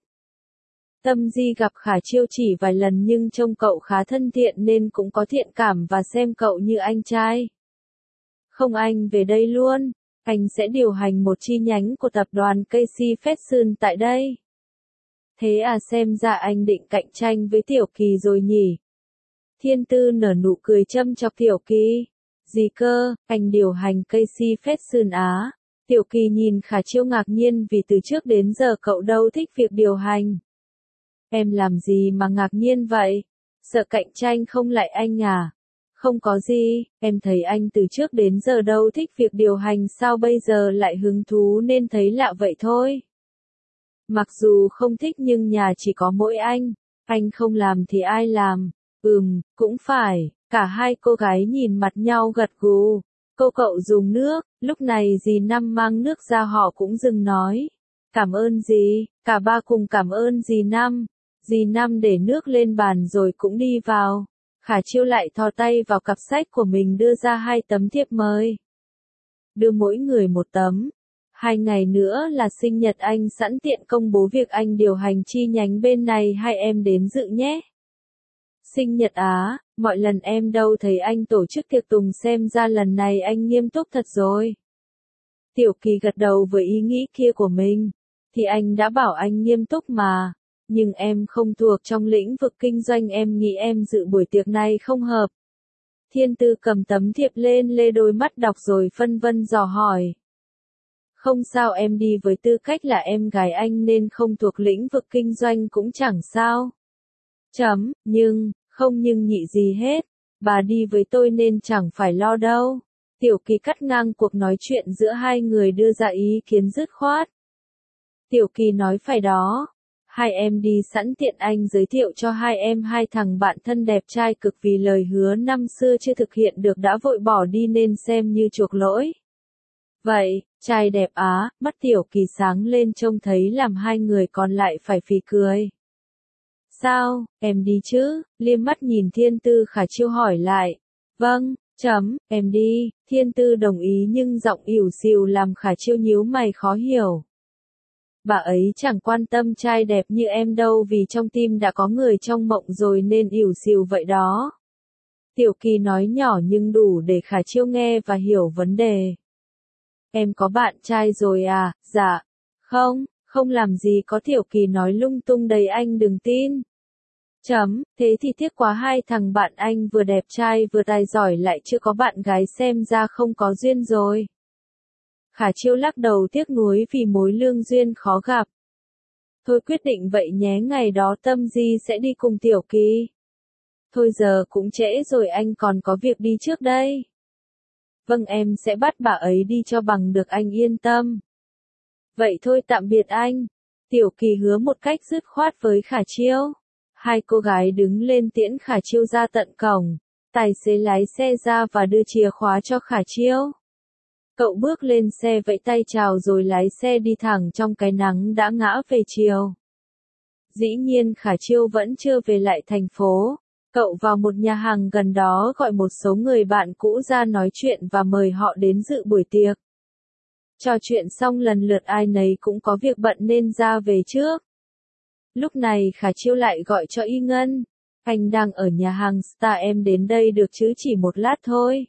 Tâm Di gặp Khả Chiêu chỉ vài lần nhưng trông cậu khá thân thiện nên cũng có thiện cảm và xem cậu như anh trai. Không, anh về đây luôn. Anh sẽ điều hành một chi nhánh của tập đoàn Casey Fashion tại đây. Thế à, xem ra anh định cạnh tranh với Tiểu Kỳ rồi nhỉ? Thiên Tư nở nụ cười châm chọc Tiểu Kỳ. Gì cơ, anh điều hành Casey Fashion á? Tiểu Kỳ nhìn Khả Chiêu ngạc nhiên vì từ trước đến giờ cậu đâu thích việc điều hành. Em làm gì mà ngạc nhiên vậy? Sợ cạnh tranh không lại anh à? Không có gì, em thấy anh từ trước đến giờ đâu thích việc điều hành, sao bây giờ lại hứng thú nên thấy lạ vậy thôi. Mặc dù không thích nhưng nhà chỉ có mỗi anh, anh không làm thì ai làm? Ừm, cũng phải. Cả hai cô gái nhìn mặt nhau gật gù. Cô cậu dùng nước, lúc này dì Năm mang nước ra họ cũng dừng nói. Cảm ơn dì, cả ba cùng cảm ơn dì Năm. Dì Năm để nước lên bàn rồi cũng đi vào. Khả Chiêu lại thò tay vào cặp sách của mình đưa ra hai tấm thiệp mời. Đưa mỗi người một tấm. Hai ngày nữa là sinh nhật anh, sẵn tiện công bố việc anh điều hành chi nhánh bên này, hai em đến dự nhé. Sinh nhật á, mọi lần em đâu thấy anh tổ chức tiệc tùng, xem ra lần này anh nghiêm túc thật rồi. Tiểu Kỳ gật đầu với ý nghĩ kia của mình. Thì anh đã bảo anh nghiêm túc mà. Nhưng em không thuộc trong lĩnh vực kinh doanh, em nghĩ em dự buổi tiệc này không hợp. Thiên Tư cầm tấm thiệp lên lê đôi mắt đọc rồi phân vân dò hỏi. Không sao, em đi với tư cách là em gái anh nên không thuộc lĩnh vực kinh doanh cũng chẳng sao. Chấm, nhưng, không nhưng nhị gì hết. Bà đi với tôi nên chẳng phải lo đâu. Tiểu Kỳ cắt ngang cuộc nói chuyện giữa hai người, đưa ra ý kiến dứt khoát. Tiểu Kỳ nói phải đó. Hai em đi sẵn tiện anh giới thiệu cho hai em hai thằng bạn thân đẹp trai cực, vì lời hứa năm xưa chưa thực hiện được đã vội bỏ đi nên xem như chuộc lỗi. Vậy, trai đẹp á, mắt Tiểu Kỳ sáng lên trông thấy làm hai người còn lại phải phì cười. Sao, em đi chứ? Liêm mắt nhìn Thiên Tư, Khả Chiêu hỏi lại. Vâng, chấm, em đi. Thiên Tư đồng ý nhưng giọng ỉu xìu làm Khả Chiêu nhíu mày khó hiểu. Bà ấy chẳng quan tâm trai đẹp như em đâu, vì trong tim đã có người trong mộng rồi nên ỉu xìu vậy đó. Tiểu Kỳ nói nhỏ nhưng đủ để Khả Chiêu nghe và hiểu vấn đề. Em có bạn trai rồi à? Dạ. Không, không làm gì có. Tiểu Kỳ nói lung tung đầy anh đừng tin. Chấm, thế thì tiếc quá, hai thằng bạn anh vừa đẹp trai vừa tài giỏi lại chưa có bạn gái, xem ra không có duyên rồi. Khả Chiêu lắc đầu tiếc nuối vì mối lương duyên khó gặp. Thôi quyết định vậy nhé, ngày đó Tâm Di sẽ đi cùng Tiểu Kỳ. Thôi giờ cũng trễ rồi, anh còn có việc đi trước đây. Vâng, em sẽ bắt bà ấy đi cho bằng được, anh yên tâm. Vậy thôi tạm biệt anh. Tiểu Kỳ hứa một cách dứt khoát với Khả Chiêu. Hai cô gái đứng lên tiễn Khả Chiêu ra tận cổng. Tài xế lái xe ra và đưa chìa khóa cho Khả Chiêu. Cậu bước lên xe vẫy tay chào rồi lái xe đi thẳng trong cái nắng đã ngã về chiều. Dĩ nhiên Khả Chiêu vẫn chưa về lại thành phố. Cậu vào một nhà hàng gần đó gọi một số người bạn cũ ra nói chuyện và mời họ đến dự buổi tiệc. Trò chuyện xong lần lượt ai nấy cũng có việc bận nên ra về trước. Lúc này Khả Chiêu lại gọi cho Y Ngân. Anh đang ở nhà hàng Star, em đến đây được chứ, chỉ một lát thôi.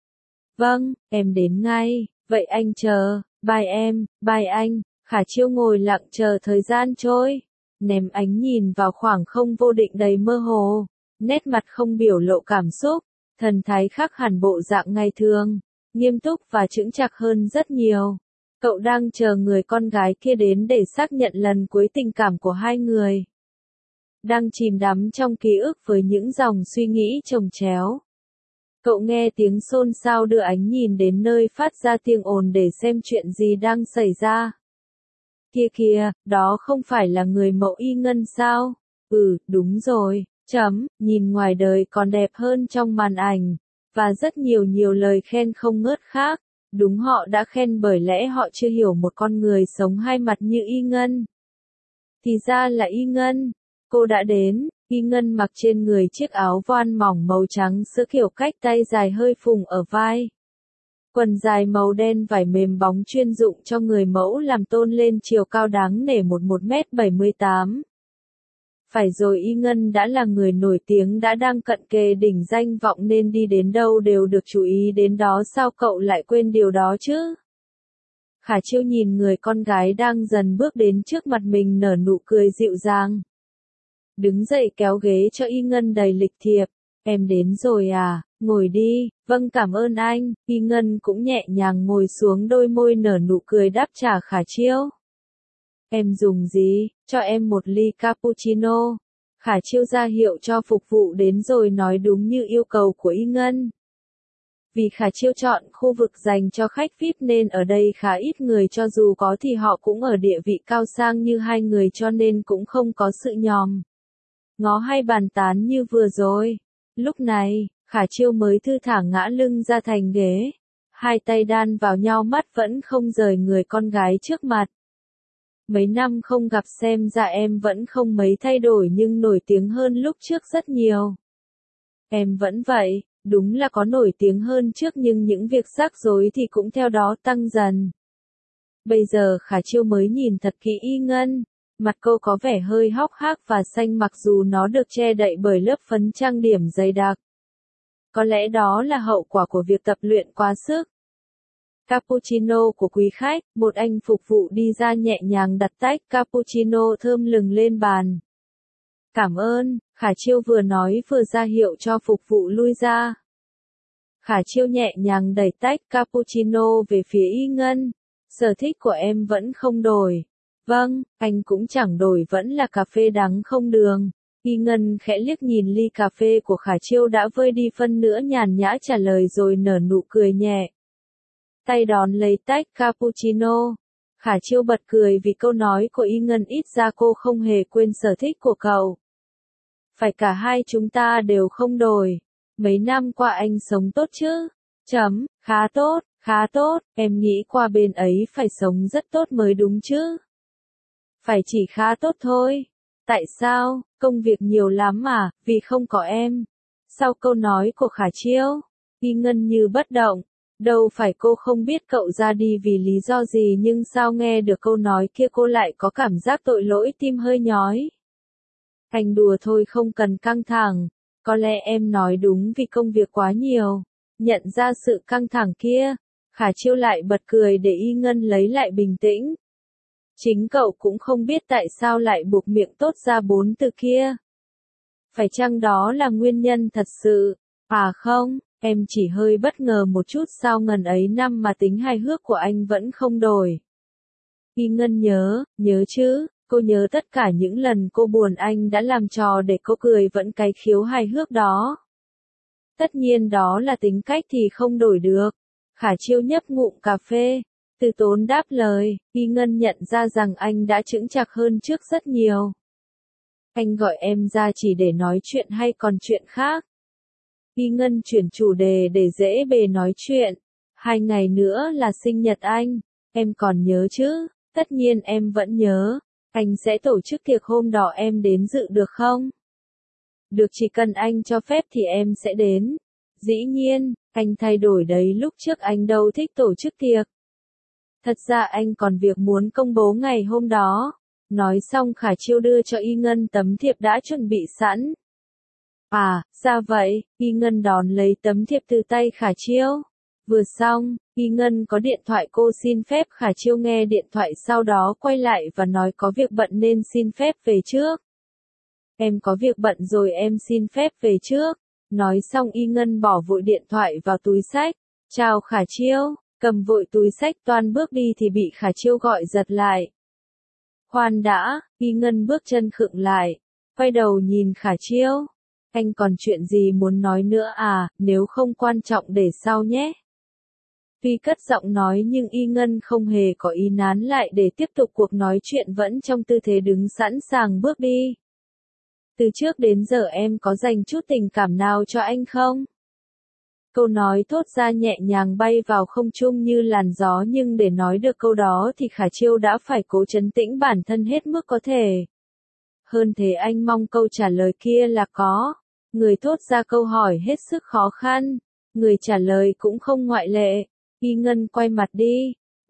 Vâng, em đến ngay, vậy anh chờ, bye em, bye anh. Khả Chiêu ngồi lặng chờ thời gian trôi, ném ánh nhìn vào khoảng không vô định đầy mơ hồ, nét mặt không biểu lộ cảm xúc, thần thái khác hẳn bộ dạng ngày thường, nghiêm túc và chững chạc hơn rất nhiều. Cậu đang chờ người con gái kia đến để xác nhận lần cuối tình cảm của hai người. Đang chìm đắm trong ký ức với những dòng suy nghĩ chồng chéo. Cậu nghe tiếng xôn xao đưa ánh nhìn đến nơi phát ra tiếng ồn để xem chuyện gì đang xảy ra. Kia kìa, đó không phải là người mẫu Y Ngân sao? Ừ, đúng rồi, chấm, nhìn ngoài đời còn đẹp hơn trong màn ảnh. Và rất nhiều nhiều lời khen không ngớt khác. Đúng, họ đã khen bởi lẽ họ chưa hiểu một con người sống hai mặt như Y Ngân. Thì ra là Y Ngân. Cô đã đến. Y Ngân mặc trên người chiếc áo voan mỏng màu trắng sữa kiểu cách tay dài hơi phùng ở vai. Quần dài màu đen vải mềm bóng chuyên dụng cho người mẫu, làm tôn lên chiều cao đáng nể một mét bảy mươi tám. Phải rồi, Y Ngân đã là người nổi tiếng, đã đang cận kề đỉnh danh vọng nên đi đến đâu đều được chú ý đến đó, sao cậu lại quên điều đó chứ? Khả Chiêu nhìn người con gái đang dần bước đến trước mặt mình nở nụ cười dịu dàng. Đứng dậy kéo ghế cho Y Ngân đầy lịch thiệp. Em đến rồi à, ngồi đi. Vâng, cảm ơn anh. Y Ngân cũng nhẹ nhàng ngồi xuống, đôi môi nở nụ cười đáp trả Khả Chiêu. Em dùng gì? Cho em một ly cappuccino. Khả Chiêu ra hiệu cho phục vụ đến rồi nói đúng như yêu cầu của Y Ngân. Vì Khả Chiêu chọn khu vực dành cho khách vi ai pi nên ở đây khá ít người, cho dù có thì họ cũng ở địa vị cao sang như hai người, cho nên cũng không có sự nhòm ngó hay bàn tán như vừa rồi. Lúc này, Khả Chiêu mới thư thả ngã lưng ra thành ghế. Hai tay đan vào nhau, mắt vẫn không rời người con gái trước mặt. Mấy năm không gặp xem ra em vẫn không mấy thay đổi nhưng nổi tiếng hơn lúc trước rất nhiều. Em vẫn vậy, đúng là có nổi tiếng hơn trước nhưng những việc rắc rối thì cũng theo đó tăng dần. Bây giờ Khả Chiêu mới nhìn thật kỹ Y Ngân. Mặt cô có vẻ hơi hốc hác và xanh mặc dù nó được che đậy bởi lớp phấn trang điểm dày đặc. Có lẽ đó là hậu quả của việc tập luyện quá sức. Cappuccino của quý khách, một anh phục vụ đi ra nhẹ nhàng đặt tách cappuccino thơm lừng lên bàn. Cảm ơn, Khả Chiêu vừa nói vừa ra hiệu cho phục vụ lui ra. Khả Chiêu nhẹ nhàng đẩy tách cappuccino về phía Y Ngân. Sở thích của em vẫn không đổi. Vâng, anh cũng chẳng đổi, vẫn là cà phê đắng không đường. Y Ngân khẽ liếc nhìn ly cà phê của Khả Chiêu đã vơi đi phân nữa, nhàn nhã trả lời rồi nở nụ cười nhẹ. Tay đón lấy tách cappuccino. Khả Chiêu bật cười vì câu nói của Y Ngân, ít ra cô không hề quên sở thích của cậu. Phải cả hai chúng ta đều không đổi. Mấy năm qua anh sống tốt chứ? Chấm, khá tốt, khá tốt, em nghĩ qua bên ấy phải sống rất tốt mới đúng chứ? Phải chỉ khá tốt thôi. Tại sao? Công việc nhiều lắm mà, vì không có em. Sau câu nói của Khả Chiêu, Y Ngân như bất động. Đâu phải cô không biết cậu ra đi vì lý do gì, nhưng sao nghe được câu nói kia cô lại có cảm giác tội lỗi, tim hơi nhói. Anh đùa thôi, không cần căng thẳng. Có lẽ em nói đúng vì công việc quá nhiều. Nhận ra sự căng thẳng kia, Khả Chiêu lại bật cười để Y Ngân lấy lại bình tĩnh. Chính cậu cũng không biết tại sao lại buộc miệng tốt ra bốn từ kia. Phải chăng đó là nguyên nhân thật sự? À không, em chỉ hơi bất ngờ một chút, sao ngần ấy năm mà tính hài hước của anh vẫn không đổi. Y Ngân nhớ, nhớ chứ, cô nhớ tất cả những lần cô buồn anh đã làm trò để cô cười, vẫn cái khiếu hài hước đó. Tất nhiên đó là tính cách thì không đổi được. Khả Chiêu nhấp ngụm cà phê, từ tốn đáp lời. Y Ngân nhận ra rằng anh đã chững chạc hơn trước rất nhiều. Anh gọi em ra chỉ để nói chuyện hay còn chuyện khác? Y Ngân chuyển chủ đề để dễ bề nói chuyện. Hai ngày nữa là sinh nhật anh, em còn nhớ chứ? Tất nhiên em vẫn nhớ. Anh sẽ tổ chức tiệc hôm đó, em đến dự được không? Được, chỉ cần anh cho phép thì em sẽ đến. Dĩ nhiên, anh thay đổi đấy, lúc trước anh đâu thích tổ chức tiệc. Thật ra anh còn việc muốn công bố ngày hôm đó. Nói xong Khả Chiêu đưa cho Y Ngân tấm thiệp đã chuẩn bị sẵn. À, ra vậy, Y Ngân đón lấy tấm thiệp từ tay Khả Chiêu. Vừa xong, Y Ngân có điện thoại, cô xin phép Khả Chiêu nghe điện thoại, sau đó quay lại và nói có việc bận nên xin phép về trước. Em có việc bận rồi, em xin phép về trước. Nói xong Y Ngân bỏ vội điện thoại vào túi xách. Chào Khả Chiêu, cầm vội túi xách toan bước đi thì bị Khả Chiêu gọi giật lại. Khoan đã, Y Ngân bước chân khựng lại, quay đầu nhìn Khả Chiêu. Anh còn chuyện gì muốn nói nữa à, nếu không quan trọng để sau nhé. Tuy cất giọng nói nhưng Y Ngân không hề có ý nán lại để tiếp tục cuộc nói chuyện, vẫn trong tư thế đứng sẵn sàng bước đi. Từ trước đến giờ em có dành chút tình cảm nào cho anh không? Câu nói thốt ra nhẹ nhàng bay vào không trung như làn gió, nhưng để nói được câu đó thì Khả Chiêu đã phải cố trấn tĩnh bản thân hết mức có thể. Hơn thế, anh mong câu trả lời kia là có. Người thốt ra câu hỏi hết sức khó khăn, người trả lời cũng không ngoại lệ. Y Ngân quay mặt đi,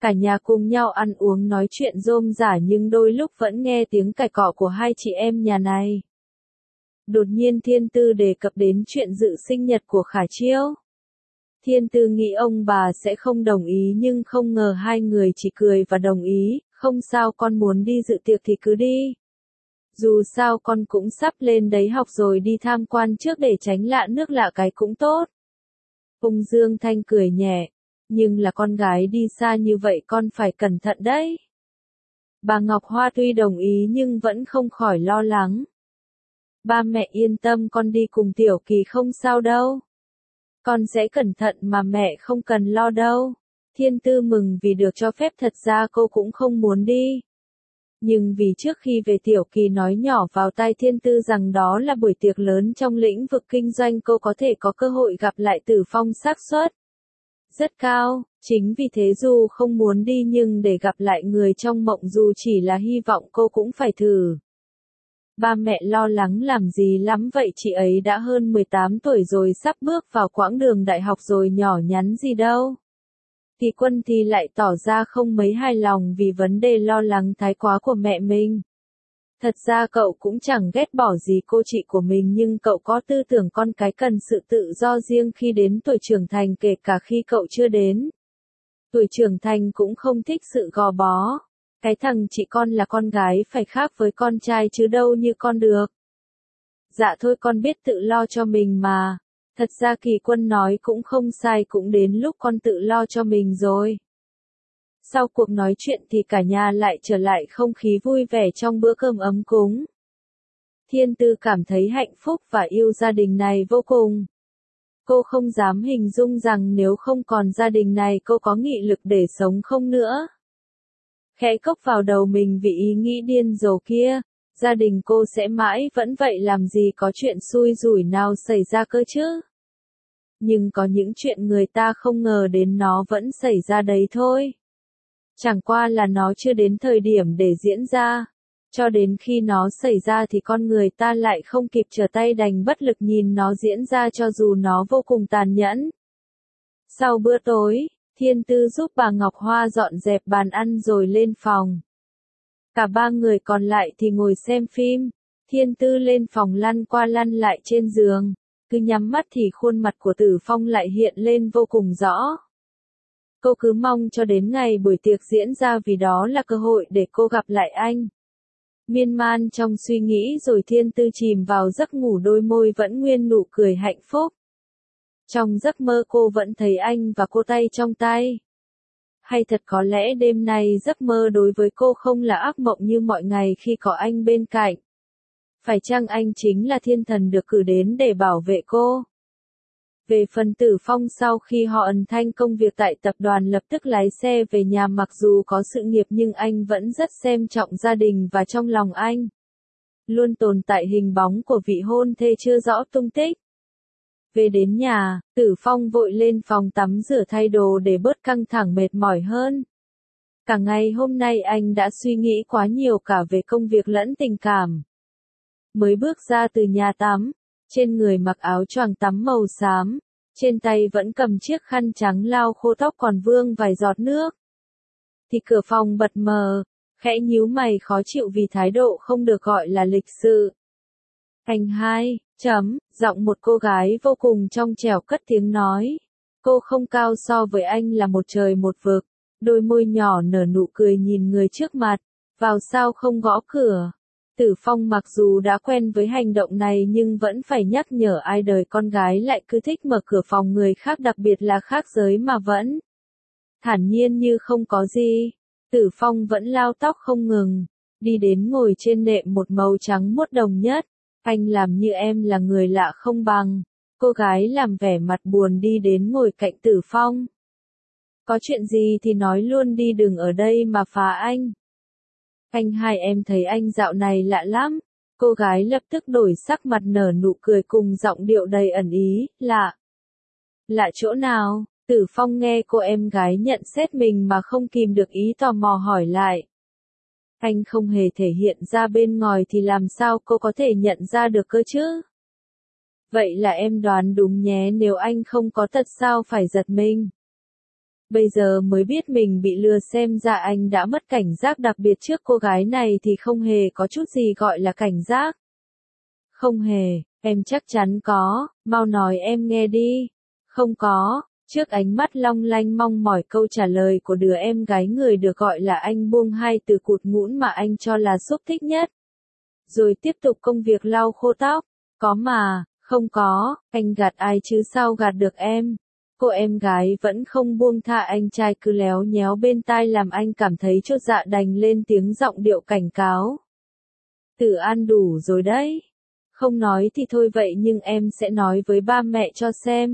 Cả nhà cùng nhau ăn uống nói chuyện rôm rả nhưng đôi lúc vẫn nghe tiếng cãi cọ của hai chị em nhà này. Đột nhiên Thiên Tư đề cập đến chuyện dự sinh nhật của Khả Chiêu. Thiên Tư nghĩ ông bà sẽ không đồng ý nhưng không ngờ hai người chỉ cười và đồng ý, không sao con muốn đi dự tiệc thì cứ đi. Dù sao con cũng sắp lên đấy học rồi đi tham quan trước để tránh lạ nước lạ cái cũng tốt. Ung Dương Thanh cười nhẹ, nhưng là con gái đi xa như vậy con phải cẩn thận đấy. Bà Ngọc Hoa tuy đồng ý nhưng vẫn không khỏi lo lắng. Ba mẹ yên tâm con đi cùng Tiểu Kỳ không sao đâu. Con sẽ cẩn thận mà mẹ không cần lo đâu. Thiên Tư mừng vì được cho phép thật ra cô cũng không muốn đi. Nhưng vì trước khi về Tiểu Kỳ nói nhỏ vào tai Thiên Tư rằng đó là buổi tiệc lớn trong lĩnh vực kinh doanh cô có thể có cơ hội gặp lại Tử Phong xác suất rất cao, chính vì thế dù không muốn đi nhưng để gặp lại người trong mộng dù chỉ là hy vọng cô cũng phải thử. Ba mẹ lo lắng làm gì lắm vậy chị ấy đã hơn mười tám tuổi rồi sắp bước vào quãng đường đại học rồi nhỏ nhắn gì đâu. Thì Quân thì lại tỏ ra không mấy hài lòng vì vấn đề lo lắng thái quá của mẹ mình. Thật ra cậu cũng chẳng ghét bỏ gì cô chị của mình nhưng cậu có tư tưởng con cái cần sự tự do riêng khi đến tuổi trưởng thành kể cả khi cậu chưa đến. Tuổi trưởng thành cũng không thích sự gò bó. Cái thằng chị con là con gái phải khác với con trai chứ đâu như con được. Dạ thôi con biết tự lo cho mình mà. Thật ra Kỳ Quân nói cũng không sai cũng đến lúc con tự lo cho mình rồi. Sau cuộc nói chuyện thì cả nhà lại trở lại không khí vui vẻ trong bữa cơm ấm cúng. Thiên Tư cảm thấy hạnh phúc và yêu gia đình này vô cùng. Cô không dám hình dung rằng nếu không còn gia đình này cô có nghị lực để sống không nữa. Khẽ cốc vào đầu mình vì ý nghĩ điên rồ kia, gia đình cô sẽ mãi vẫn vậy làm gì có chuyện xui rủi nào xảy ra cơ chứ. Nhưng có những chuyện người ta không ngờ đến nó vẫn xảy ra đấy thôi. Chẳng qua là nó chưa đến thời điểm để diễn ra. Cho đến khi nó xảy ra thì con người ta lại không kịp trở tay đành bất lực nhìn nó diễn ra cho dù nó vô cùng tàn nhẫn. Sau bữa tối, Thiên Tư giúp bà Ngọc Hoa dọn dẹp bàn ăn rồi lên phòng. Cả ba người còn lại thì ngồi xem phim. Thiên Tư lên phòng lăn qua lăn lại trên giường. Cứ nhắm mắt thì khuôn mặt của Tử Phong lại hiện lên vô cùng rõ. Cô cứ mong cho đến ngày buổi tiệc diễn ra vì đó là cơ hội để cô gặp lại anh. Miên man trong suy nghĩ rồi Thiên Tư chìm vào giấc ngủ đôi môi vẫn nguyên nụ cười hạnh phúc. Trong giấc mơ cô vẫn thấy anh và cô tay trong tay. Hay thật có lẽ đêm nay giấc mơ đối với cô không là ác mộng như mọi ngày khi có anh bên cạnh. Phải chăng anh chính là thiên thần được cử đến để bảo vệ cô? Về phần Tử Phong sau khi họ ẩn thanh công việc tại tập đoàn lập tức lái xe về nhà mặc dù có sự nghiệp nhưng anh vẫn rất xem trọng gia đình và trong lòng anh. Luôn tồn tại hình bóng của vị hôn thê chưa rõ tung tích. Về đến nhà, Tử Phong vội lên phòng tắm rửa thay đồ để bớt căng thẳng mệt mỏi hơn. Cả ngày hôm nay anh đã suy nghĩ quá nhiều cả về công việc lẫn tình cảm. Mới bước ra từ nhà tắm, trên người mặc áo choàng tắm màu xám, trên tay vẫn cầm chiếc khăn trắng lau khô tóc còn vương vài giọt nước. Thì cửa phòng bật mờ, khẽ nhíu mày khó chịu vì thái độ không được gọi là lịch sự. Anh hai, chấm, giọng một cô gái vô cùng trong trẻo cất tiếng nói. Cô không cao so với anh là một trời một vực, đôi môi nhỏ nở nụ cười nhìn người trước mặt, vào sao không gõ cửa. Tử Phong mặc dù đã quen với hành động này nhưng vẫn phải nhắc nhở ai đời con gái lại cứ thích mở cửa phòng người khác đặc biệt là khác giới mà vẫn thản nhiên như không có gì. Tử Phong vẫn lau tóc không ngừng, đi đến ngồi trên nệm một màu trắng muốt đồng nhất. Anh làm như em là người lạ không bằng. Cô gái làm vẻ mặt buồn đi đến ngồi cạnh Tử Phong. Có chuyện gì thì nói luôn đi đừng ở đây mà phá anh. Anh hai em thấy anh dạo này lạ lắm. Cô gái lập tức đổi sắc mặt nở nụ cười cùng giọng điệu đầy ẩn ý, lạ. Lạ chỗ nào? Tử Phong nghe cô em gái nhận xét mình mà không kìm được ý tò mò hỏi lại. Anh không hề thể hiện ra bên ngoài thì làm sao cô có thể nhận ra được cơ chứ? Vậy là em đoán đúng nhé nếu anh không có tật sao phải giật mình. Bây giờ mới biết mình bị lừa, xem ra anh đã mất cảnh giác, đặc biệt trước cô gái này thì không hề có chút gì gọi là cảnh giác. Không hề, em chắc chắn có, mau nói em nghe đi. Không có. Trước ánh mắt long lanh mong mỏi câu trả lời của đứa em gái người được gọi là anh buông hai từ cụt ngũn mà anh cho là xúc thích nhất. Rồi tiếp tục công việc lau khô tóc. Có mà, không có, anh gạt ai chứ sao gạt được em. Cô em gái vẫn không buông tha, anh trai cứ léo nhéo bên tai làm anh cảm thấy chốt dạ, đành lên tiếng giọng điệu cảnh cáo. Tử An, đủ rồi đấy. Không nói thì thôi vậy nhưng em sẽ nói với ba mẹ cho xem.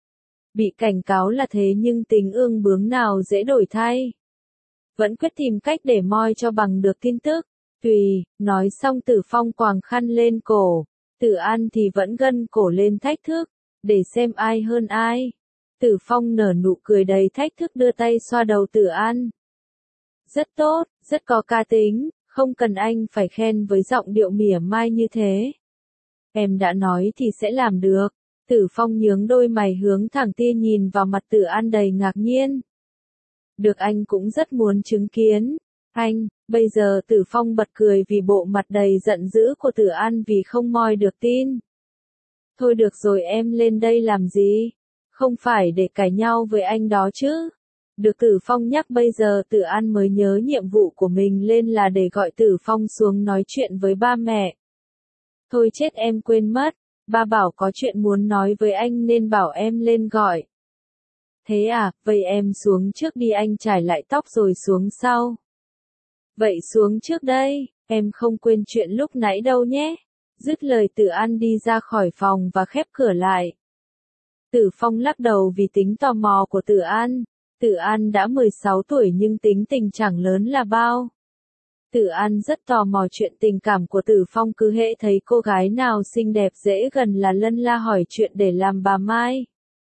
Bị cảnh cáo là thế nhưng tính ương bướng nào dễ đổi thay. Vẫn quyết tìm cách để moi cho bằng được tin tức. Tùy, nói xong Tử Phong quàng khăn lên cổ. Tử An thì vẫn gân cổ lên thách thức. Để xem ai hơn ai. Tử Phong nở nụ cười đầy thách thức, đưa tay xoa đầu Tử An. Rất tốt, rất có cá tính, không cần anh phải khen với giọng điệu mỉa mai như thế. Em đã nói thì sẽ làm được. Tử Phong nhướng đôi mày hướng thẳng tia nhìn vào mặt Tử An đầy ngạc nhiên. Được, anh cũng rất muốn chứng kiến. Anh, bây giờ Tử Phong bật cười vì bộ mặt đầy giận dữ của Tử An vì không moi được tin. Thôi được rồi, em lên đây làm gì? Không phải để cãi nhau với anh đó chứ. Được Tử Phong nhắc, bây giờ Tử An mới nhớ nhiệm vụ của mình lên là để gọi Tử Phong xuống nói chuyện với ba mẹ. Thôi chết, em quên mất. Ba bảo có chuyện muốn nói với anh nên bảo em lên gọi. Thế à, vậy em xuống trước đi, anh chải lại tóc rồi xuống sau. Vậy xuống trước đây, em không quên chuyện lúc nãy đâu nhé. Dứt lời Tử An đi ra khỏi phòng và khép cửa lại. Tử Phong lắc đầu vì tính tò mò của Tử An. Tử An đã mười sáu tuổi nhưng tính tình chẳng lớn là bao. Tử An rất tò mò chuyện tình cảm của Tử Phong, cứ hễ thấy cô gái nào xinh đẹp dễ gần là lân la hỏi chuyện để làm bà Mai.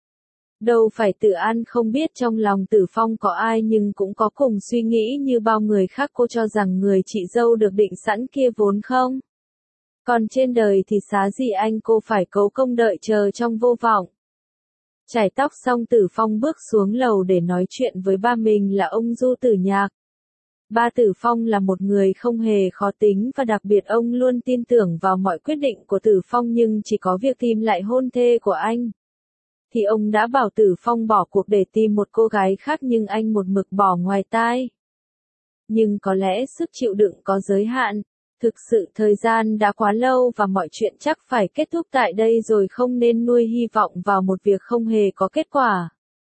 Đâu phải Tử An không biết trong lòng Tử Phong có ai, nhưng cũng có cùng suy nghĩ như bao người khác. Cô cho rằng người chị dâu được định sẵn kia vốn không. Còn trên đời thì xá gì anh cô phải cấu công đợi chờ trong vô vọng. Chải tóc xong Tử Phong bước xuống lầu để nói chuyện với ba mình là ông Du Tử Nhạc. Ba Tử Phong là một người không hề khó tính và đặc biệt ông luôn tin tưởng vào mọi quyết định của Tử Phong, nhưng chỉ có việc tìm lại hôn thê của anh thì ông đã bảo Tử Phong bỏ cuộc để tìm một cô gái khác, nhưng anh một mực bỏ ngoài tai. Nhưng có lẽ sức chịu đựng có giới hạn. Thực sự thời gian đã quá lâu và mọi chuyện chắc phải kết thúc tại đây rồi, không nên nuôi hy vọng vào một việc không hề có kết quả.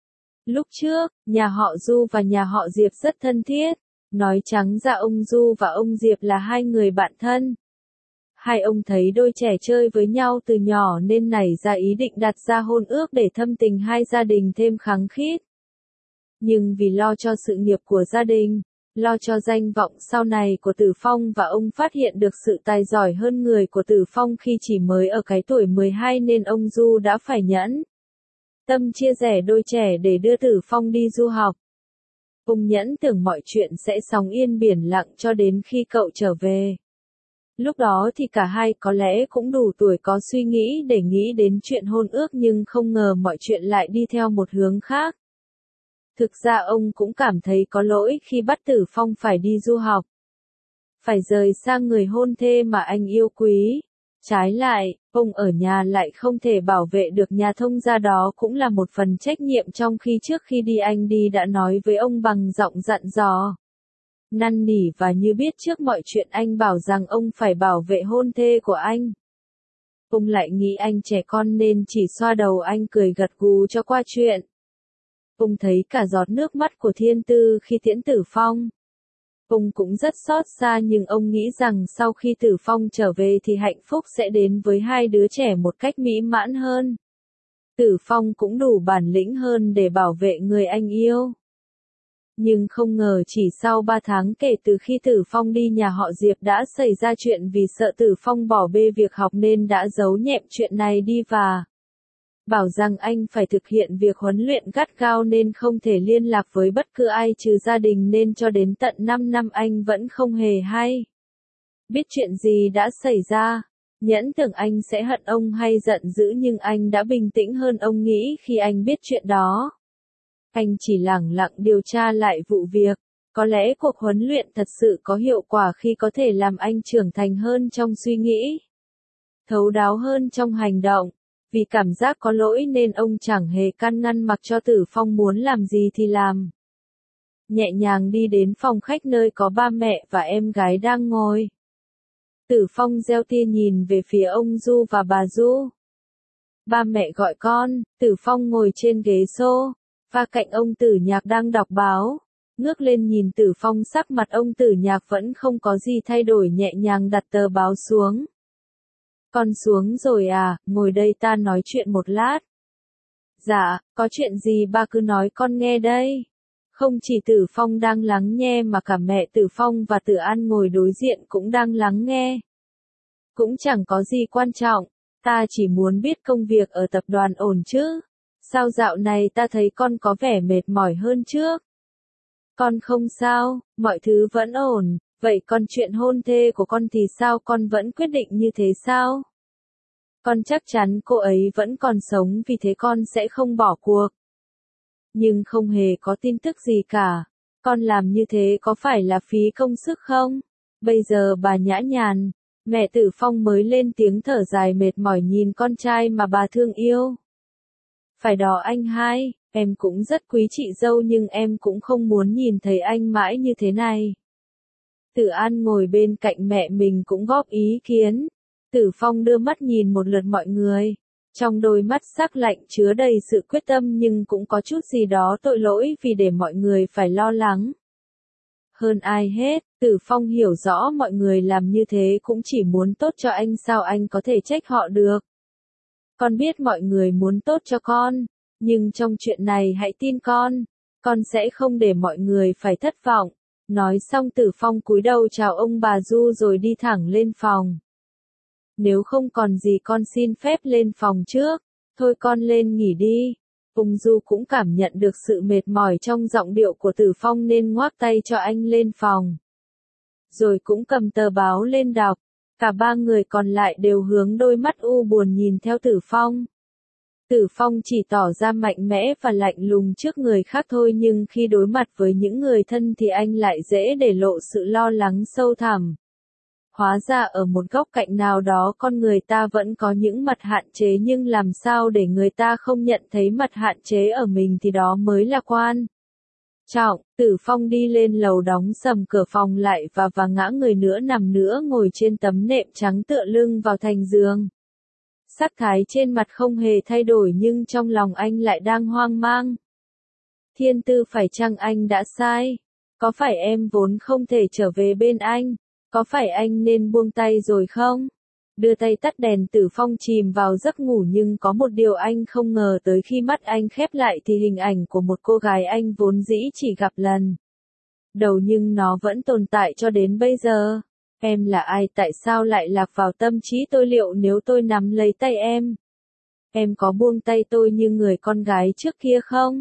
Lúc trước, nhà họ Du và nhà họ Diệp rất thân thiết. Nói trắng ra ông Du và ông Diệp là hai người bạn thân. Hai ông thấy đôi trẻ chơi với nhau từ nhỏ nên nảy ra ý định đặt ra hôn ước để thâm tình hai gia đình thêm khăng khít. Nhưng vì lo cho sự nghiệp của gia đình, lo cho danh vọng sau này của Tử Phong, và ông phát hiện được sự tài giỏi hơn người của Tử Phong khi chỉ mới ở cái tuổi mười hai, nên ông Du đã phải nhẫn tâm chia rẽ đôi trẻ để đưa Tử Phong đi du học. Ông nhẫn tưởng mọi chuyện sẽ sóng yên biển lặng cho đến khi cậu trở về. Lúc đó thì cả hai có lẽ cũng đủ tuổi có suy nghĩ để nghĩ đến chuyện hôn ước, nhưng không ngờ mọi chuyện lại đi theo một hướng khác. Thực ra ông cũng cảm thấy có lỗi khi bắt Tử Phong phải đi du học. Phải rời xa người hôn thê mà anh yêu quý. Trái lại, ông ở nhà lại không thể bảo vệ được nhà thông gia, đó cũng là một phần trách nhiệm, trong khi trước khi đi anh đi đã nói với ông bằng giọng dặn dò, năn nỉ và như biết trước mọi chuyện. Anh bảo rằng ông phải bảo vệ hôn thê của anh. Ông lại nghĩ anh trẻ con nên chỉ xoa đầu anh cười gật gù cho qua chuyện. Ông thấy cả giọt nước mắt của Thiên Tư khi tiễn Tử Phong. Ông cũng rất xót xa, nhưng ông nghĩ rằng sau khi Tử Phong trở về thì hạnh phúc sẽ đến với hai đứa trẻ một cách mỹ mãn hơn. Tử Phong cũng đủ bản lĩnh hơn để bảo vệ người anh yêu. Nhưng không ngờ chỉ sau ba tháng kể từ khi Tử Phong đi, nhà họ Diệp đã xảy ra chuyện. Vì sợ Tử Phong bỏ bê việc học nên đã giấu nhẹm chuyện này đi và bảo rằng anh phải thực hiện việc huấn luyện gắt gao nên không thể liên lạc với bất cứ ai trừ gia đình, nên cho đến tận năm năm anh vẫn không hề hay biết chuyện gì đã xảy ra. Nhẫn tưởng anh sẽ hận ông hay giận dữ, nhưng anh đã bình tĩnh hơn ông nghĩ khi anh biết chuyện đó. Anh chỉ lẳng lặng điều tra lại vụ việc. Có lẽ cuộc huấn luyện thật sự có hiệu quả khi có thể làm anh trưởng thành hơn trong suy nghĩ, thấu đáo hơn trong hành động. Vì cảm giác có lỗi nên ông chẳng hề can ngăn mặc cho Tử Phong muốn làm gì thì làm. Nhẹ nhàng đi đến phòng khách nơi có ba mẹ và em gái đang ngồi. Tử Phong gieo tia nhìn về phía ông Du và bà Du. Ba mẹ gọi con. Tử Phong ngồi trên ghế xô, và cạnh ông Tử Nhạc đang đọc báo. Ngước lên nhìn Tử Phong, sắc mặt ông Tử Nhạc vẫn không có gì thay đổi, nhẹ nhàng đặt tờ báo xuống. Con xuống rồi à, ngồi đây ta nói chuyện một lát. Dạ, có chuyện gì ba cứ nói con nghe đây. Không chỉ Tử Phong đang lắng nghe mà cả mẹ Tử Phong và Tử An ngồi đối diện cũng đang lắng nghe. Cũng chẳng có gì quan trọng, ta chỉ muốn biết công việc ở tập đoàn ổn chứ. Sao dạo này ta thấy con có vẻ mệt mỏi hơn trước? Con không sao, mọi thứ vẫn ổn. Vậy còn chuyện hôn thê của con thì sao, con vẫn quyết định như thế sao? Con chắc chắn cô ấy vẫn còn sống, vì thế con sẽ không bỏ cuộc. Nhưng không hề có tin tức gì cả. Con làm như thế có phải là phí công sức không? Bây giờ bà Nhã Nhàn, mẹ Tử Phong mới lên tiếng thở dài mệt mỏi nhìn con trai mà bà thương yêu. Phải đó anh hai, em cũng rất quý chị dâu nhưng em cũng không muốn nhìn thấy anh mãi như thế này. Tử An ngồi bên cạnh mẹ mình cũng góp ý kiến. Tử Phong đưa mắt nhìn một lượt mọi người. Trong đôi mắt sắc lạnh chứa đầy sự quyết tâm nhưng cũng có chút gì đó tội lỗi vì để mọi người phải lo lắng. Hơn ai hết, Tử Phong hiểu rõ mọi người làm như thế cũng chỉ muốn tốt cho anh, sao anh có thể trách họ được. Con biết mọi người muốn tốt cho con, nhưng trong chuyện này hãy tin con, con sẽ không để mọi người phải thất vọng. Nói xong Tử Phong cúi đầu chào ông bà Du rồi đi thẳng lên phòng. Nếu không còn gì con xin phép lên phòng trước. Thôi con lên nghỉ đi. Ông Du cũng cảm nhận được sự mệt mỏi trong giọng điệu của Tử Phong nên ngoắc tay cho anh lên phòng. Rồi cũng cầm tờ báo lên đọc. Cả ba người còn lại đều hướng đôi mắt u buồn nhìn theo Tử Phong. Tử Phong chỉ tỏ ra mạnh mẽ và lạnh lùng trước người khác thôi, nhưng khi đối mặt với những người thân thì anh lại dễ để lộ sự lo lắng sâu thẳm. Hóa ra ở một góc cạnh nào đó con người ta vẫn có những mặt hạn chế, nhưng làm sao để người ta không nhận thấy mặt hạn chế ở mình thì đó mới là quan trọng. Tử Phong đi lên lầu đóng sầm cửa phòng lại và và ngã người nữa nằm nữa ngồi trên tấm nệm trắng tựa lưng vào thành giường. Sắc thái trên mặt không hề thay đổi nhưng trong lòng anh lại đang hoang mang. Thiên Tư, phải chăng anh đã sai? Có phải em vốn không thể trở về bên anh? Có phải anh nên buông tay rồi không? Đưa tay tắt đèn, Tử Phong chìm vào giấc ngủ, nhưng có một điều anh không ngờ tới, khi mắt anh khép lại thì hình ảnh của một cô gái anh vốn dĩ chỉ gặp lần đầu nhưng nó vẫn tồn tại cho đến bây giờ. Em là ai, tại sao lại lạc vào tâm trí tôi, liệu nếu tôi nắm lấy tay em, em có buông tay tôi như người con gái trước kia không?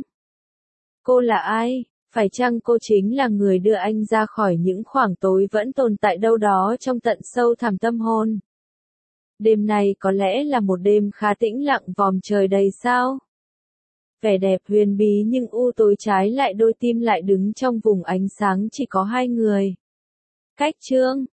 Cô là ai? Phải chăng cô chính là người đưa anh ra khỏi những khoảng tối vẫn tồn tại đâu đó trong tận sâu thẳm tâm hồn? Đêm này có lẽ là một đêm khá tĩnh lặng, vòm trời đầy sao. Vẻ đẹp huyền bí nhưng u tối, trái lại đôi tim lại đứng trong vùng ánh sáng, chỉ có hai người. Cách chương